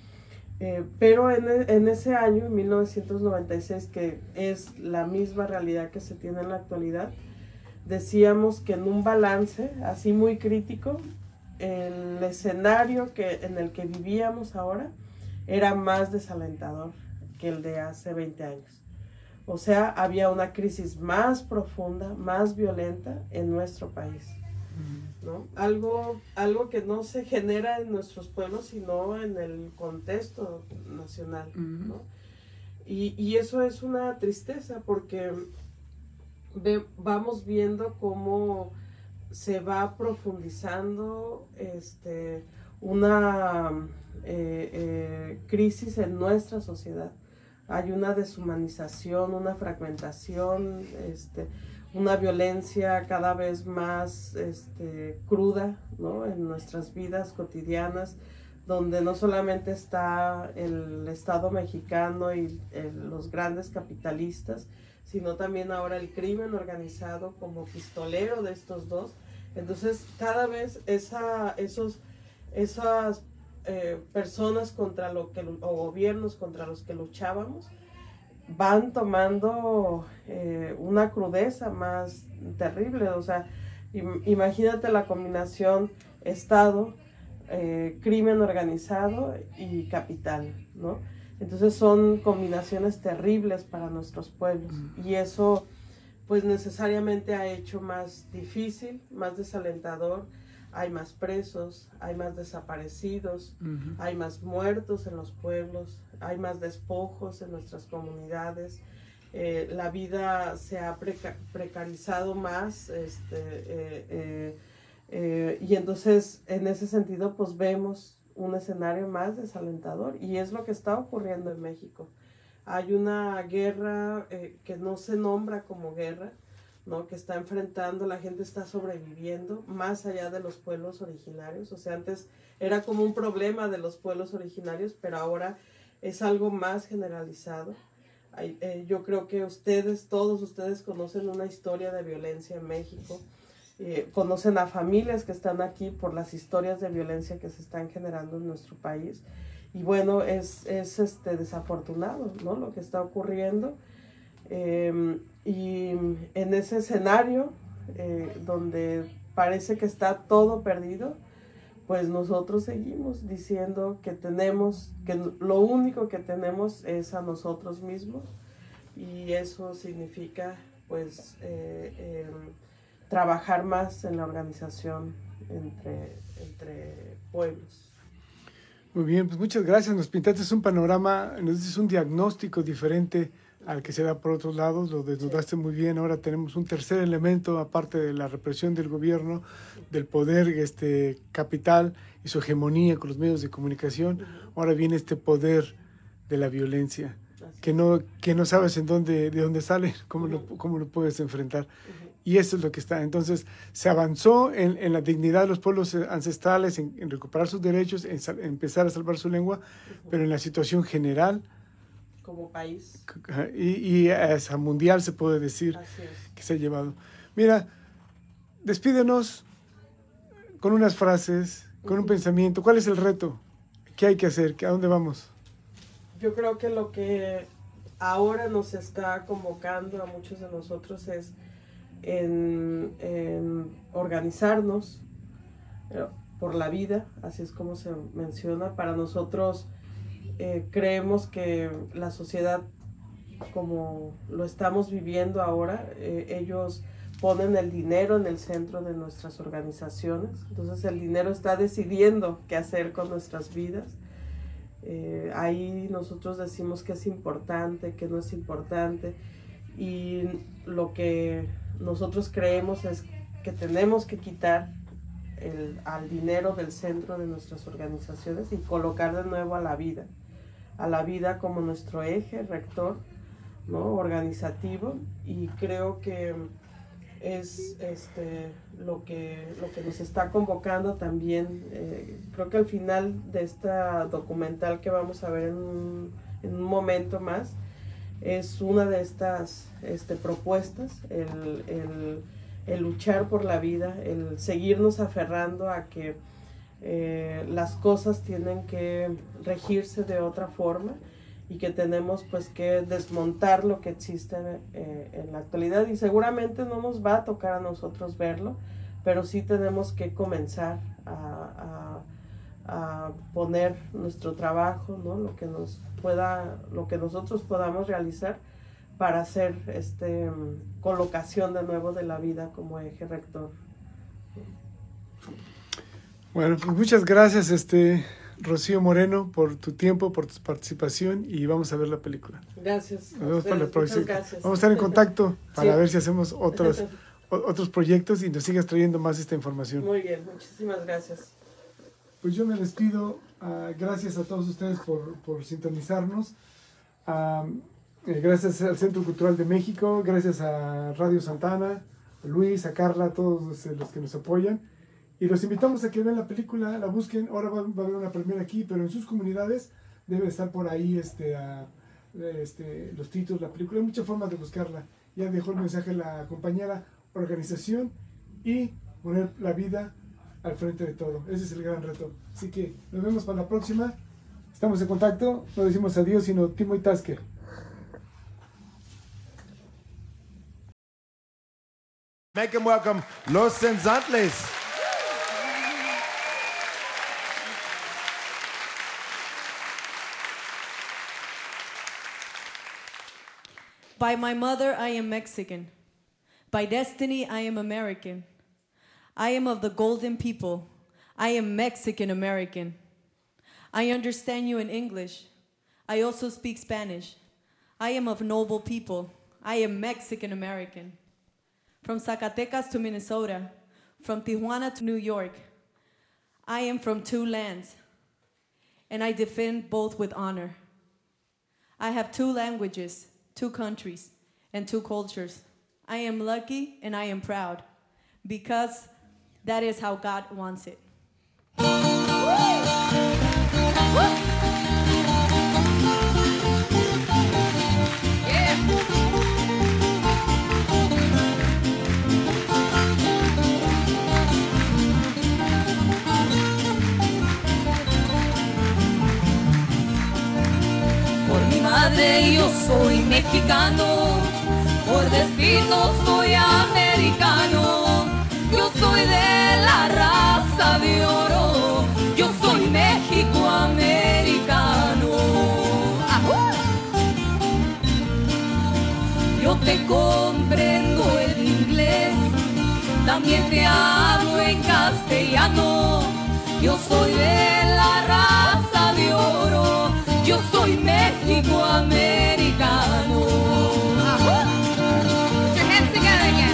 Eh, pero en, en ese año, en mil novecientos noventa y seis, que es la misma realidad que se tiene en la actualidad, decíamos que en un balance así muy crítico, el escenario que, en el que vivíamos ahora era más desalentador que el de hace veinte años. O sea, había una crisis más profunda, más violenta en nuestro país, ¿no? Algo, algo que no se genera en nuestros pueblos, sino en el contexto nacional, ¿no? Y, y eso es una tristeza porque ve, vamos viendo cómo se va profundizando este, una eh, eh, crisis en nuestra sociedad. Hay una deshumanización, una fragmentación, este, una violencia cada vez más este, cruda, ¿no? En nuestras vidas cotidianas, donde no solamente está el Estado mexicano y el, los grandes capitalistas, sino también ahora el crimen organizado como pistolero de estos dos. Entonces, cada vez esa, esos, esas eh, personas contra lo que, o gobiernos contra los que luchábamos, van tomando eh, una crudeza más terrible. O sea, Imagínate la combinación Estado, eh, crimen organizado y capital, ¿no? Entonces son combinaciones terribles para nuestros pueblos y eso pues necesariamente ha hecho más difícil, más desalentador. Hay más presos, hay más desaparecidos, uh-huh. hay más muertos en los pueblos, hay más despojos en nuestras comunidades. Eh, la vida se ha preca- precarizado más, este, eh, eh, eh, y entonces en ese sentido pues vemos un escenario más desalentador y es lo que está ocurriendo en México. Hay una guerra eh, que no se nombra como guerra, ¿no? Que está enfrentando, la gente está sobreviviendo más allá de los pueblos originarios. O sea, antes era como un problema de los pueblos originarios, pero ahora es algo más generalizado. Hay, eh, yo creo que ustedes, todos ustedes conocen una historia de violencia en México, eh, conocen a familias que están aquí por las historias de violencia que se están generando en nuestro país. Y bueno, es, es este, desafortunado, ¿no? Lo que está ocurriendo. Eh, y en ese escenario eh, donde parece que está todo perdido, pues nosotros seguimos diciendo que tenemos, que lo único que tenemos es a nosotros mismos y eso significa pues eh, eh, trabajar más en la organización entre, entre pueblos. Muy bien, pues muchas gracias. Nos pintaste un panorama, nos dices un diagnóstico diferente al que se da por otros lados, lo desnudaste muy bien. Ahora tenemos un tercer elemento, aparte de la represión del gobierno, del poder este, capital y su hegemonía con los medios de comunicación. Ahora viene este poder de la violencia, que no, que no sabes en dónde, de dónde sale, cómo lo, cómo lo puedes enfrentar. Y eso es lo que está. Entonces, se avanzó en, en la dignidad de los pueblos ancestrales, en, en recuperar sus derechos, en, en empezar a salvar su lengua, pero en la situación general, como país. Y, y hasta mundial se puede decir que se ha llevado. Mira, despídenos con unas frases, con un pensamiento. ¿Cuál es el reto? ¿Qué hay que hacer? ¿A dónde vamos? Yo creo que lo que ahora nos está convocando a muchos de nosotros es en, en organizarnos por la vida, así es como se menciona. Para nosotros eh, creemos que la sociedad como lo estamos viviendo ahora, eh, ellos ponen el dinero en el centro de nuestras organizaciones, entonces el dinero está decidiendo qué hacer con nuestras vidas. Eh, ahí nosotros decimos que es importante, que no es importante, y lo que nosotros creemos es que tenemos que quitar el, al dinero del centro de nuestras organizaciones y colocar de nuevo a la vida, a la vida como nuestro eje rector, ¿no? Organizativo, y creo que es este, lo, que, lo que nos está convocando también. Eh, creo que al final de esta documental que vamos a ver en un, en un momento más, es una de estas este, propuestas, el, el, el luchar por la vida, el seguirnos aferrando a que eh, las cosas tienen que regirse de otra forma y que tenemos pues que desmontar lo que existe eh, en la actualidad, y seguramente no nos va a tocar a nosotros verlo, pero sí tenemos que comenzar a, a, a poner nuestro trabajo, ¿no? Lo que nos pueda, lo que nosotros podamos realizar para hacer este colocación de nuevo de la vida como eje rector. Bueno, pues muchas gracias, este Rocío Moreno, por tu tiempo, por tu participación, y vamos a ver la película. Gracias. Nos vemos para la próxima. Gracias. Vamos a estar en contacto para Sí. ver si hacemos otros, otros proyectos y nos sigas trayendo más esta información. Muy bien, muchísimas gracias. Pues yo me despido. Uh, gracias a todos ustedes por, por sintonizarnos. Uh, eh, gracias al Centro Cultural de México, gracias a Radio Santa Ana, a Luis, a Carla, a todos los, los que nos apoyan. Y los invitamos a que vean la película, la busquen. Ahora va, va a haber una premiera aquí, pero en sus comunidades debe estar por ahí este, a, este, los títulos, la película. Hay muchas formas de buscarla. Ya dejó el mensaje la compañera, organización y poner la vida al frente de todo. Ese es el gran reto. Así que nos vemos para la próxima. Estamos en contacto. No decimos adiós, sino Timo y Tasker. Make them welcome Los Senzantles. By my mother, I am Mexican. By destiny, I am American. I am of the golden people. I am Mexican American. I understand you in English. I also speak Spanish. I am of noble people. I am Mexican American. From Zacatecas to Minnesota, from Tijuana to New York, I am from two lands, and I defend both with honor. I have two languages, two countries, and two cultures. I am lucky and I am proud, because that is how God wants it. Por mi madre yo soy mexicano, por destino soy americano. Yo soy de la raza de oro, yo soy México-americano. Yo te comprendo en inglés, también te hablo en castellano. Yo soy de la raza de oro, yo soy México-americano. Put your hands together again.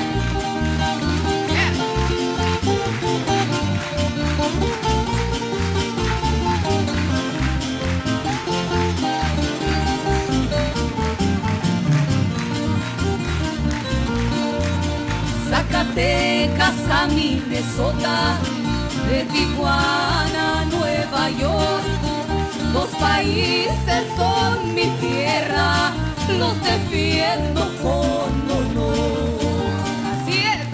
Zacatecas a Minnesota, de Tijuana a Nueva York, dos países son mi tierra, los defiendo con honor. Así es.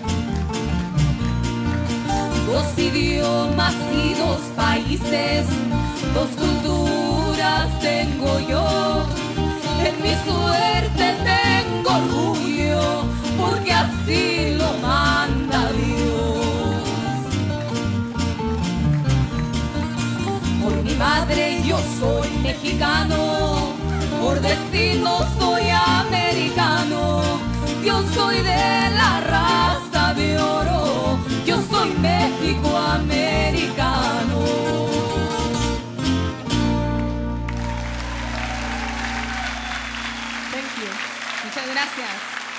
Dos idiomas y dos países, dos culturas tengo yo. En mi suerte tengo orgullo, porque así lo manda Dios. Por mi madre yo soy mexicano, por destino soy americano. Yo soy de la raza de oro, yo soy México-americano. Thank you. Muchas gracias.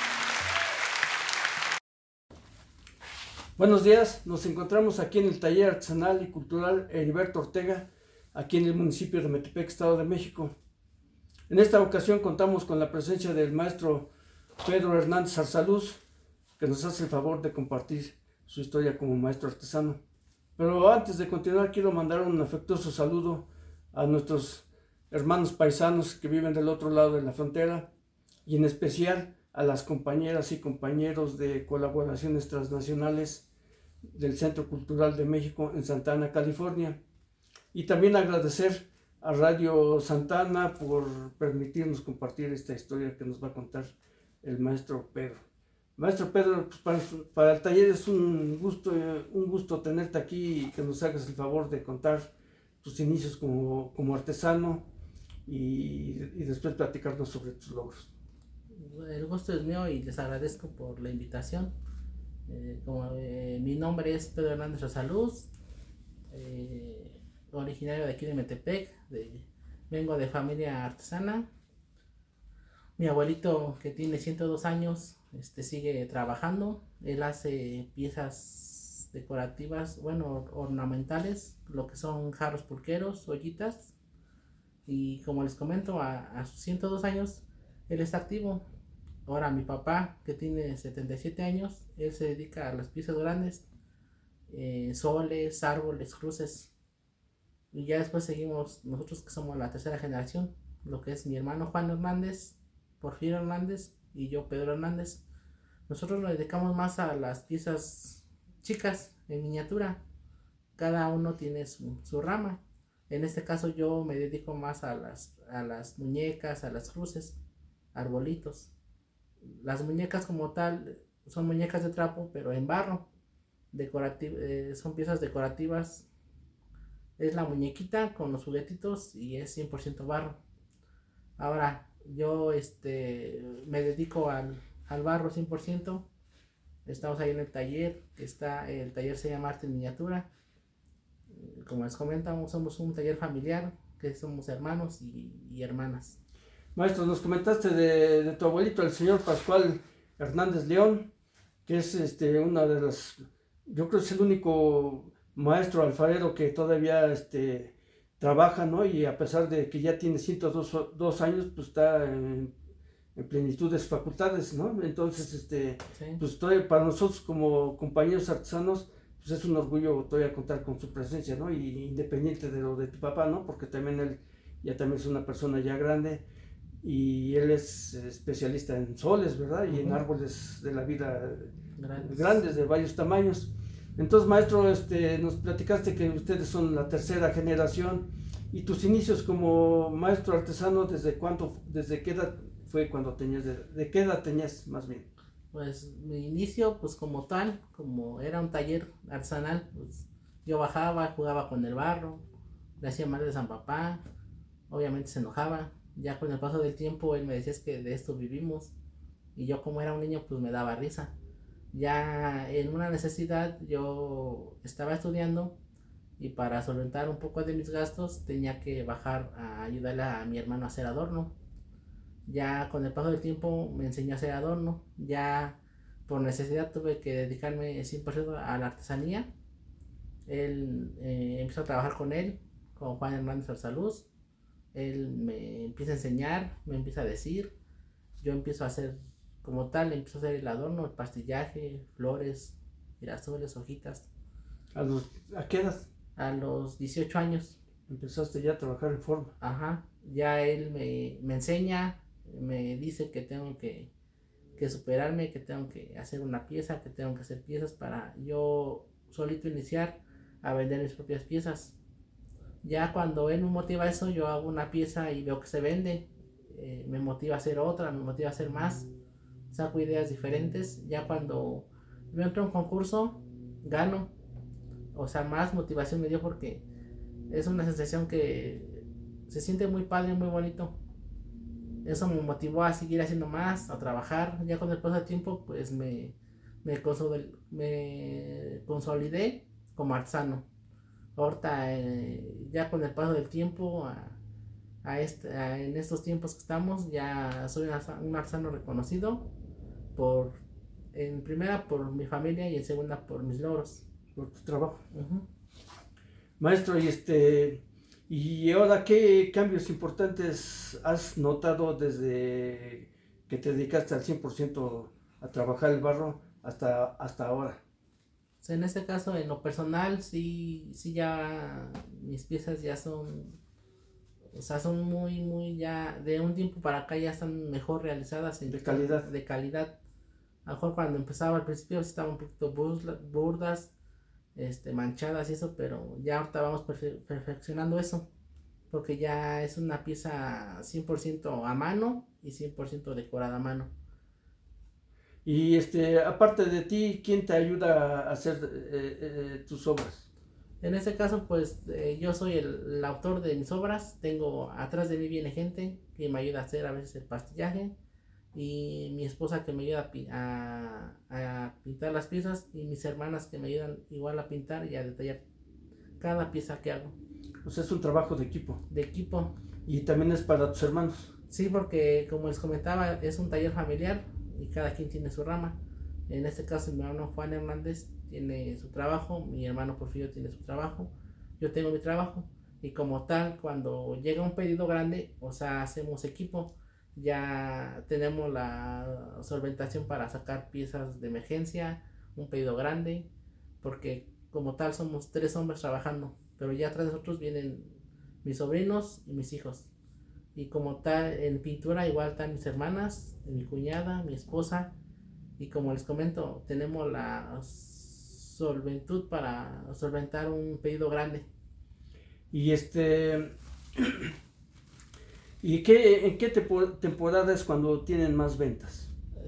Buenos días, nos encontramos aquí en el Taller Artesanal y Cultural Heriberto Ortega, aquí en el municipio de Metepec, Estado de México. En esta ocasión contamos con la presencia del maestro Pedro Hernández Arzaluz, que nos hace el favor de compartir su historia como maestro artesano. Pero antes de continuar, quiero mandar un afectuoso saludo a nuestros hermanos paisanos que viven del otro lado de la frontera, y en especial a las compañeras y compañeros de colaboraciones transnacionales del Centro Cultural de México en Santa Ana, California. Y también agradecer a Radio Santa Ana por permitirnos compartir esta historia que nos va a contar el maestro Pedro. Maestro Pedro, pues para, para el taller es un gusto, un gusto tenerte aquí y que nos hagas el favor de contar tus inicios como, como artesano y, y después platicarnos sobre tus logros. El gusto es mío y les agradezco por la invitación. Eh, como, eh, mi nombre es Pedro Hernández Arzaluz, eh, originario de aquí de Metepec, de, vengo de familia artesana. Mi abuelito, que tiene ciento dos años, este, sigue trabajando. Él hace piezas decorativas, bueno, ornamentales, lo que son jarros pulqueros, ollitas. Y como les comento, a, a sus ciento dos años, él está activo. Ahora mi papá, que tiene setenta y siete años, él se dedica a las piezas grandes, eh, soles, árboles, cruces. Y ya después seguimos nosotros, que somos la tercera generación, lo que es mi hermano Juan Hernández, Porfirio Hernández y yo, Pedro Hernández. Nosotros nos dedicamos más a las piezas chicas, en miniatura. Cada uno tiene su, su rama. En este caso yo me dedico más a las, a las muñecas, a las cruces, arbolitos. Las muñecas como tal son muñecas de trapo, pero en barro. Decorativ eh, son piezas decorativas. Es la muñequita con los juguetitos y es cien por ciento barro. Ahora, yo este, me dedico al, al barro cien por ciento. Estamos ahí en el taller, que está, el taller se llama Arte en Miniatura. Como les comentamos, somos un taller familiar, que somos hermanos y, y hermanas. Maestro, nos comentaste de, de tu abuelito, el señor Pascual Hernández León, que es este, una de las, yo creo que es el único maestro alfarero que todavía este, trabaja, ¿no? Y a pesar de que ya tiene ciento dos años, pues está en, en plenitud de sus facultades, ¿no? Entonces, este, sí. Pues todavía para nosotros como compañeros artesanos, pues es un orgullo todavía contar con su presencia, ¿no? Y independiente de lo de tu papá, ¿no? Porque también él ya también es una persona ya grande y él es especialista en soles, ¿verdad? Y uh-huh. en árboles de la vida grandes. grandes, de varios tamaños. Entonces, maestro, este, nos platicaste que ustedes son la tercera generación y tus inicios como maestro artesano, ¿desde cuánto, desde qué edad fue cuando tenías, de, de qué edad tenías más bien? Pues mi inicio, pues como tal, como era un taller artesanal, pues yo bajaba, jugaba con el barro, le hacía mal de San Papá, obviamente se enojaba. Ya con el paso del tiempo él me decía es que de esto vivimos y yo como era un niño pues me daba risa. Ya en una necesidad yo estaba estudiando y para solventar un poco de mis gastos tenía que bajar a ayudarle a mi hermano a hacer adorno. Ya con el paso del tiempo me enseñó a hacer adorno, ya por necesidad tuve que dedicarme cien por ciento a la artesanía. Él eh, empezó a trabajar con él, con Juan Hernández Arsaluz. Él me empieza a enseñar, me empieza a decir, yo empiezo a hacer como tal, empiezo a hacer el adorno, el pastillaje, flores, girasoles, hojitas. ¿A, los, ¿A qué edad? A los dieciocho años. Empezaste ya a trabajar en forma. Ajá, ya él me, me enseña, me dice que tengo que, que superarme, que tengo que hacer una pieza, que tengo que hacer piezas para yo solito iniciar a vender mis propias piezas. Ya cuando él me motiva eso, yo hago una pieza y veo que se vende, eh, me motiva a hacer otra, me motiva a hacer más, saco ideas diferentes. Ya cuando yo entro a un concurso, gano, o sea, más motivación me dio porque es una sensación que se siente muy padre, muy bonito. Eso me motivó a seguir haciendo más, a trabajar. Ya con el paso del tiempo, pues me, me, consolidé, me consolidé como artesano. Ahorita, eh, ya con el paso del tiempo, a, a este, a, en estos tiempos que estamos, ya soy un artesano reconocido, por, en primera por mi familia y en segunda por mis logros. Por tu trabajo. Uh-huh. Maestro, y este, y ahora, ¿qué cambios importantes has notado desde que te dedicaste al cien por ciento a trabajar el barro hasta, hasta ahora? O sea, en este caso, en lo personal, sí, sí ya mis piezas ya son, o sea, son muy, muy ya, de un tiempo para acá ya están mejor realizadas. En de calidad. De calidad. A lo mejor cuando empezaba al principio estaban un poquito burdas, este, manchadas y eso, pero ya ahorita vamos perfe perfeccionando eso, porque ya es una pieza cien por ciento a mano y cien por ciento decorada a mano. Y este, aparte de ti, ¿quién te ayuda a hacer eh, eh, tus obras? En este caso, pues eh, yo soy el, el autor de mis obras. Tengo atrás de mí viene gente que me ayuda a hacer a veces el pastillaje, y mi esposa que me ayuda a, a, a pintar las piezas, y mis hermanas que me ayudan igual a pintar y a detallar cada pieza que hago. O sea, es un trabajo de equipo. De equipo. ¿Y también es para tus hermanos? Sí, porque como les comentaba, es un taller familiar y cada quien tiene su rama. En este caso mi hermano Juan Hernández tiene su trabajo, mi hermano Porfirio tiene su trabajo, yo tengo mi trabajo, y como tal, cuando llega un pedido grande, o sea, hacemos equipo. Ya tenemos la solventación para sacar piezas de emergencia, un pedido grande, porque como tal somos tres hombres trabajando, pero ya atrás de nosotros vienen mis sobrinos y mis hijos. Y como tal, en pintura igual están mis hermanas, mi cuñada, mi esposa, y como les comento, tenemos la solventud para solventar un pedido grande. Y este... ¿Y qué, en qué temporada es cuando tienen más ventas?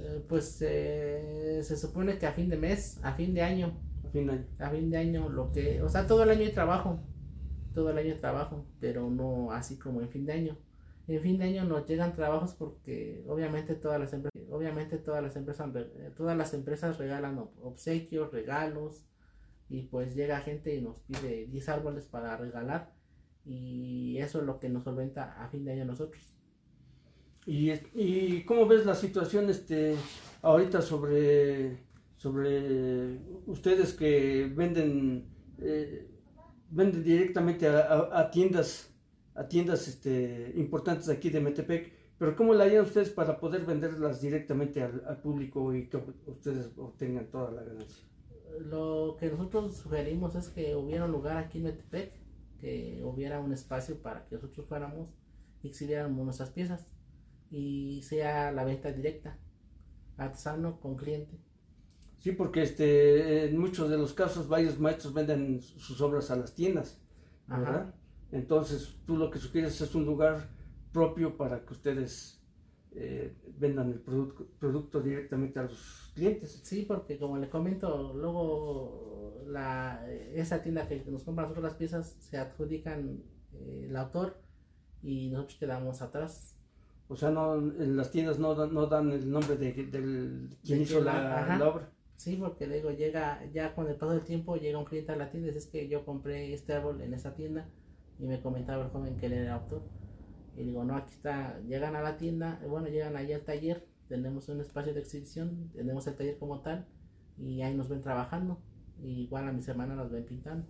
Eh, pues eh, se supone que a fin de mes, a fin de año. A fin de año. A fin de año, lo que, o sea, todo el año hay trabajo. Todo el año hay trabajo, pero no así como en fin de año. En fin de año nos llegan trabajos porque obviamente todas las empresas, obviamente todas las empresas, todas las empresas regalan obsequios, regalos, y pues llega gente y nos pide diez árboles para regalar, y eso es lo que nos solventa a fin de año a nosotros. ¿Y, y cómo ves la situación este ahorita sobre, sobre ustedes que venden, eh, venden directamente a, a, a tiendas, a tiendas este, importantes aquí de Metepec, pero cómo la harían ustedes para poder venderlas directamente al, al público y que ustedes obtengan toda la ganancia? Lo que nosotros sugerimos es que hubiera un lugar aquí en Metepec, que hubiera un espacio para que nosotros fuéramos y exhibiéramos nuestras piezas y sea la venta directa, artesano con cliente. Sí, porque este, en muchos de los casos varios maestros venden sus obras a las tiendas, ¿verdad? Ajá. Entonces tú lo que sugieres es un lugar propio para que ustedes eh, vendan el producto, producto directamente a los clientes. Sí, porque como le comento, luego la, esa tienda que nos compra nosotros las piezas se adjudican eh, el autor y nosotros quedamos atrás. O sea, no, en las tiendas no dan, no dan el nombre de, del quien hizo la, la obra. Sí, porque luego llega, ya con el paso del tiempo, llega un cliente a la tienda y dice, es que yo compré este árbol en esa tienda, y me comentaba el joven que él era autor. Y digo, no, aquí está, llegan a la tienda, bueno, llegan ahí al taller, tenemos un espacio de exhibición, tenemos el taller como tal, y ahí nos ven trabajando, y igual a mis hermanas las ven pintando.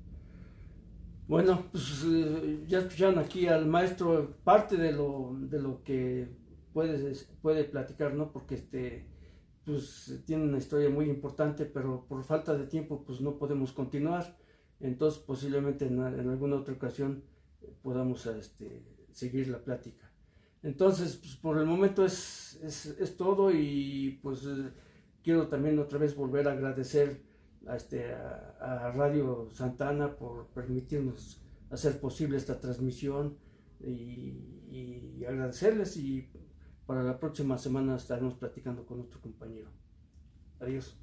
Bueno, pues eh, ya escucharon aquí al maestro parte de lo, de lo que puede, puede platicar, ¿no? Porque este, pues tiene una historia muy importante, pero por falta de tiempo pues no podemos continuar. Entonces posiblemente en, en alguna otra ocasión podamos este, seguir la plática. Entonces, pues, por el momento es, es, es todo, y pues eh, quiero también otra vez volver a agradecer a, este, a, a Radio Santa Ana por permitirnos hacer posible esta transmisión, y, y agradecerles, y para la próxima semana estaremos platicando con nuestro compañero. Adiós.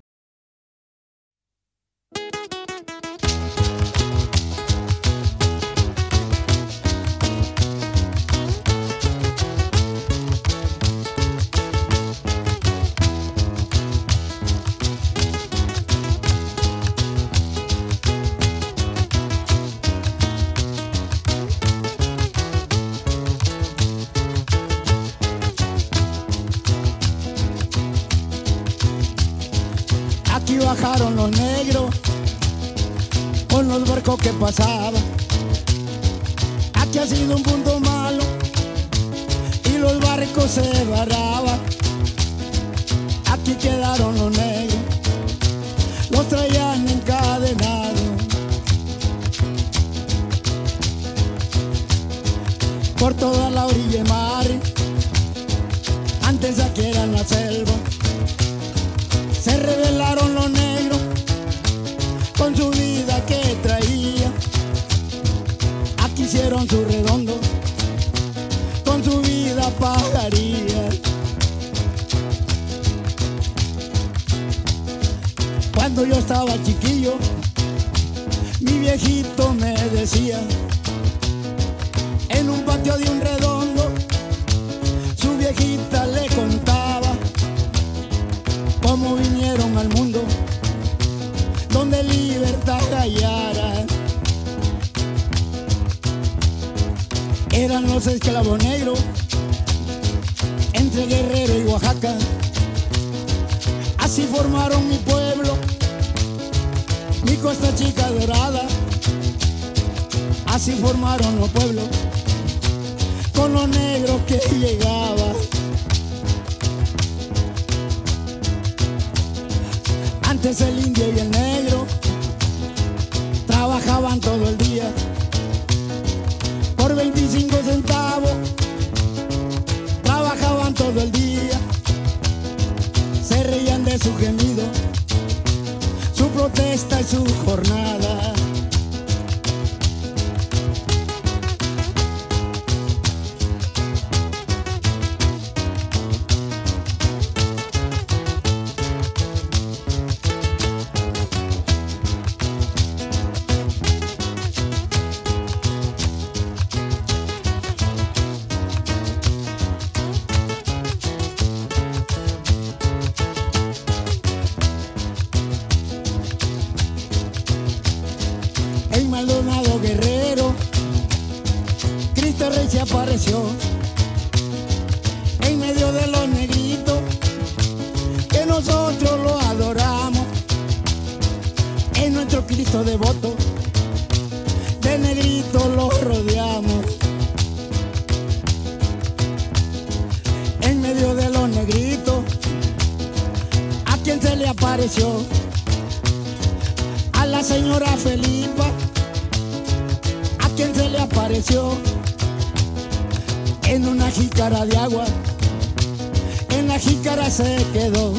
Bajaron los negros con los barcos que pasaban. Aquí ha sido un punto malo y los barcos se barraban. Aquí quedaron los negros, los traían encadenados. Por toda la orilla de mar, antes aquí era la selva. Se rebelaron los negros con su vida que traía. Aquí hicieron su redondo con su vida pajaría. Cuando yo estaba chiquillo, mi viejito me decía, en un patio de un redondo, su viejita le contaba cómo vinieron al mundo, donde libertad hallara. Eran los esclavos negros, entre Guerrero y Oaxaca. Así formaron mi pueblo, mi Costa Chica dorada. Así formaron los pueblos, con los negros que llegaban. Antes el indio y el negro trabajaban todo el día por veinticinco centavos, trabajaban todo el día, se reían de su gemido, su protesta y su jornada. le apareció a la señora Felipa, a quien se le apareció en una jícara de agua, en la jícara se quedó.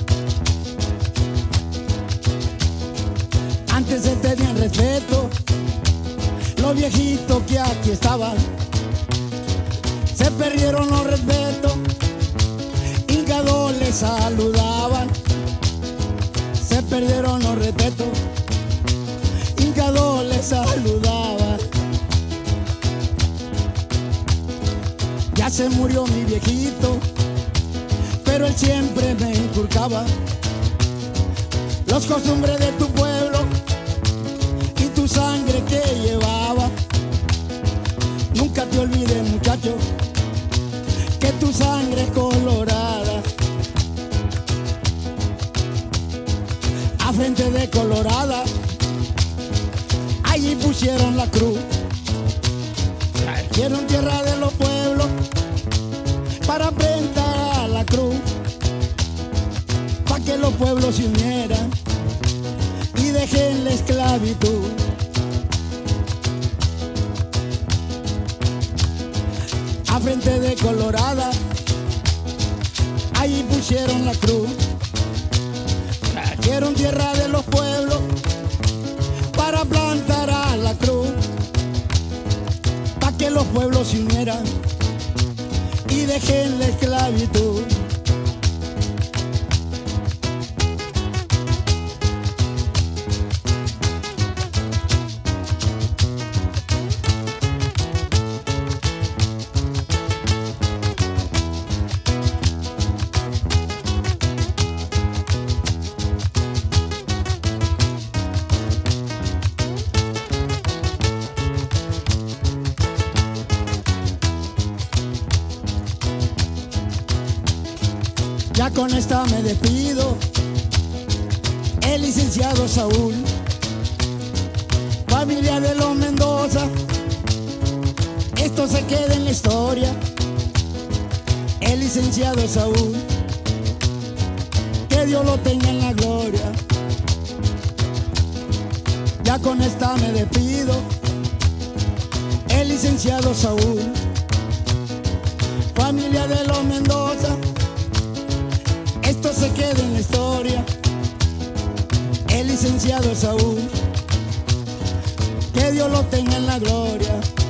Antes se tenían respeto los viejitos que aquí estaban, se perdieron los respetos, hincados les saludaban, se perdieron los respetos, hincados les saludaban. Ya se murió mi viejito, pero él siempre me inculcaba los costumbres de tu pueblo y tu sangre que llevaba. Nunca te olvides, muchacho, que tu sangre es colorada. A frente de Colorada, allí pusieron la cruz. Trajeron tierra de los pueblos para plantar a la cruz, para que los pueblos se unieran y dejen la esclavitud. A frente de Colorada, allí pusieron la cruz. Trajeron tierra de los pueblos para plantar a la cruz, para que los pueblos se unieran y dejen la esclavitud. Ya con esta me despido, el licenciado Saúl, familia de los Mendoza, esto se queda en la historia. El licenciado Saúl, que Dios lo tenga en la gloria. Ya con esta me despido, el licenciado Saúl, familia de los Mendoza, esto se queda en la historia. El licenciado Saúl, que Dios lo tenga en la gloria.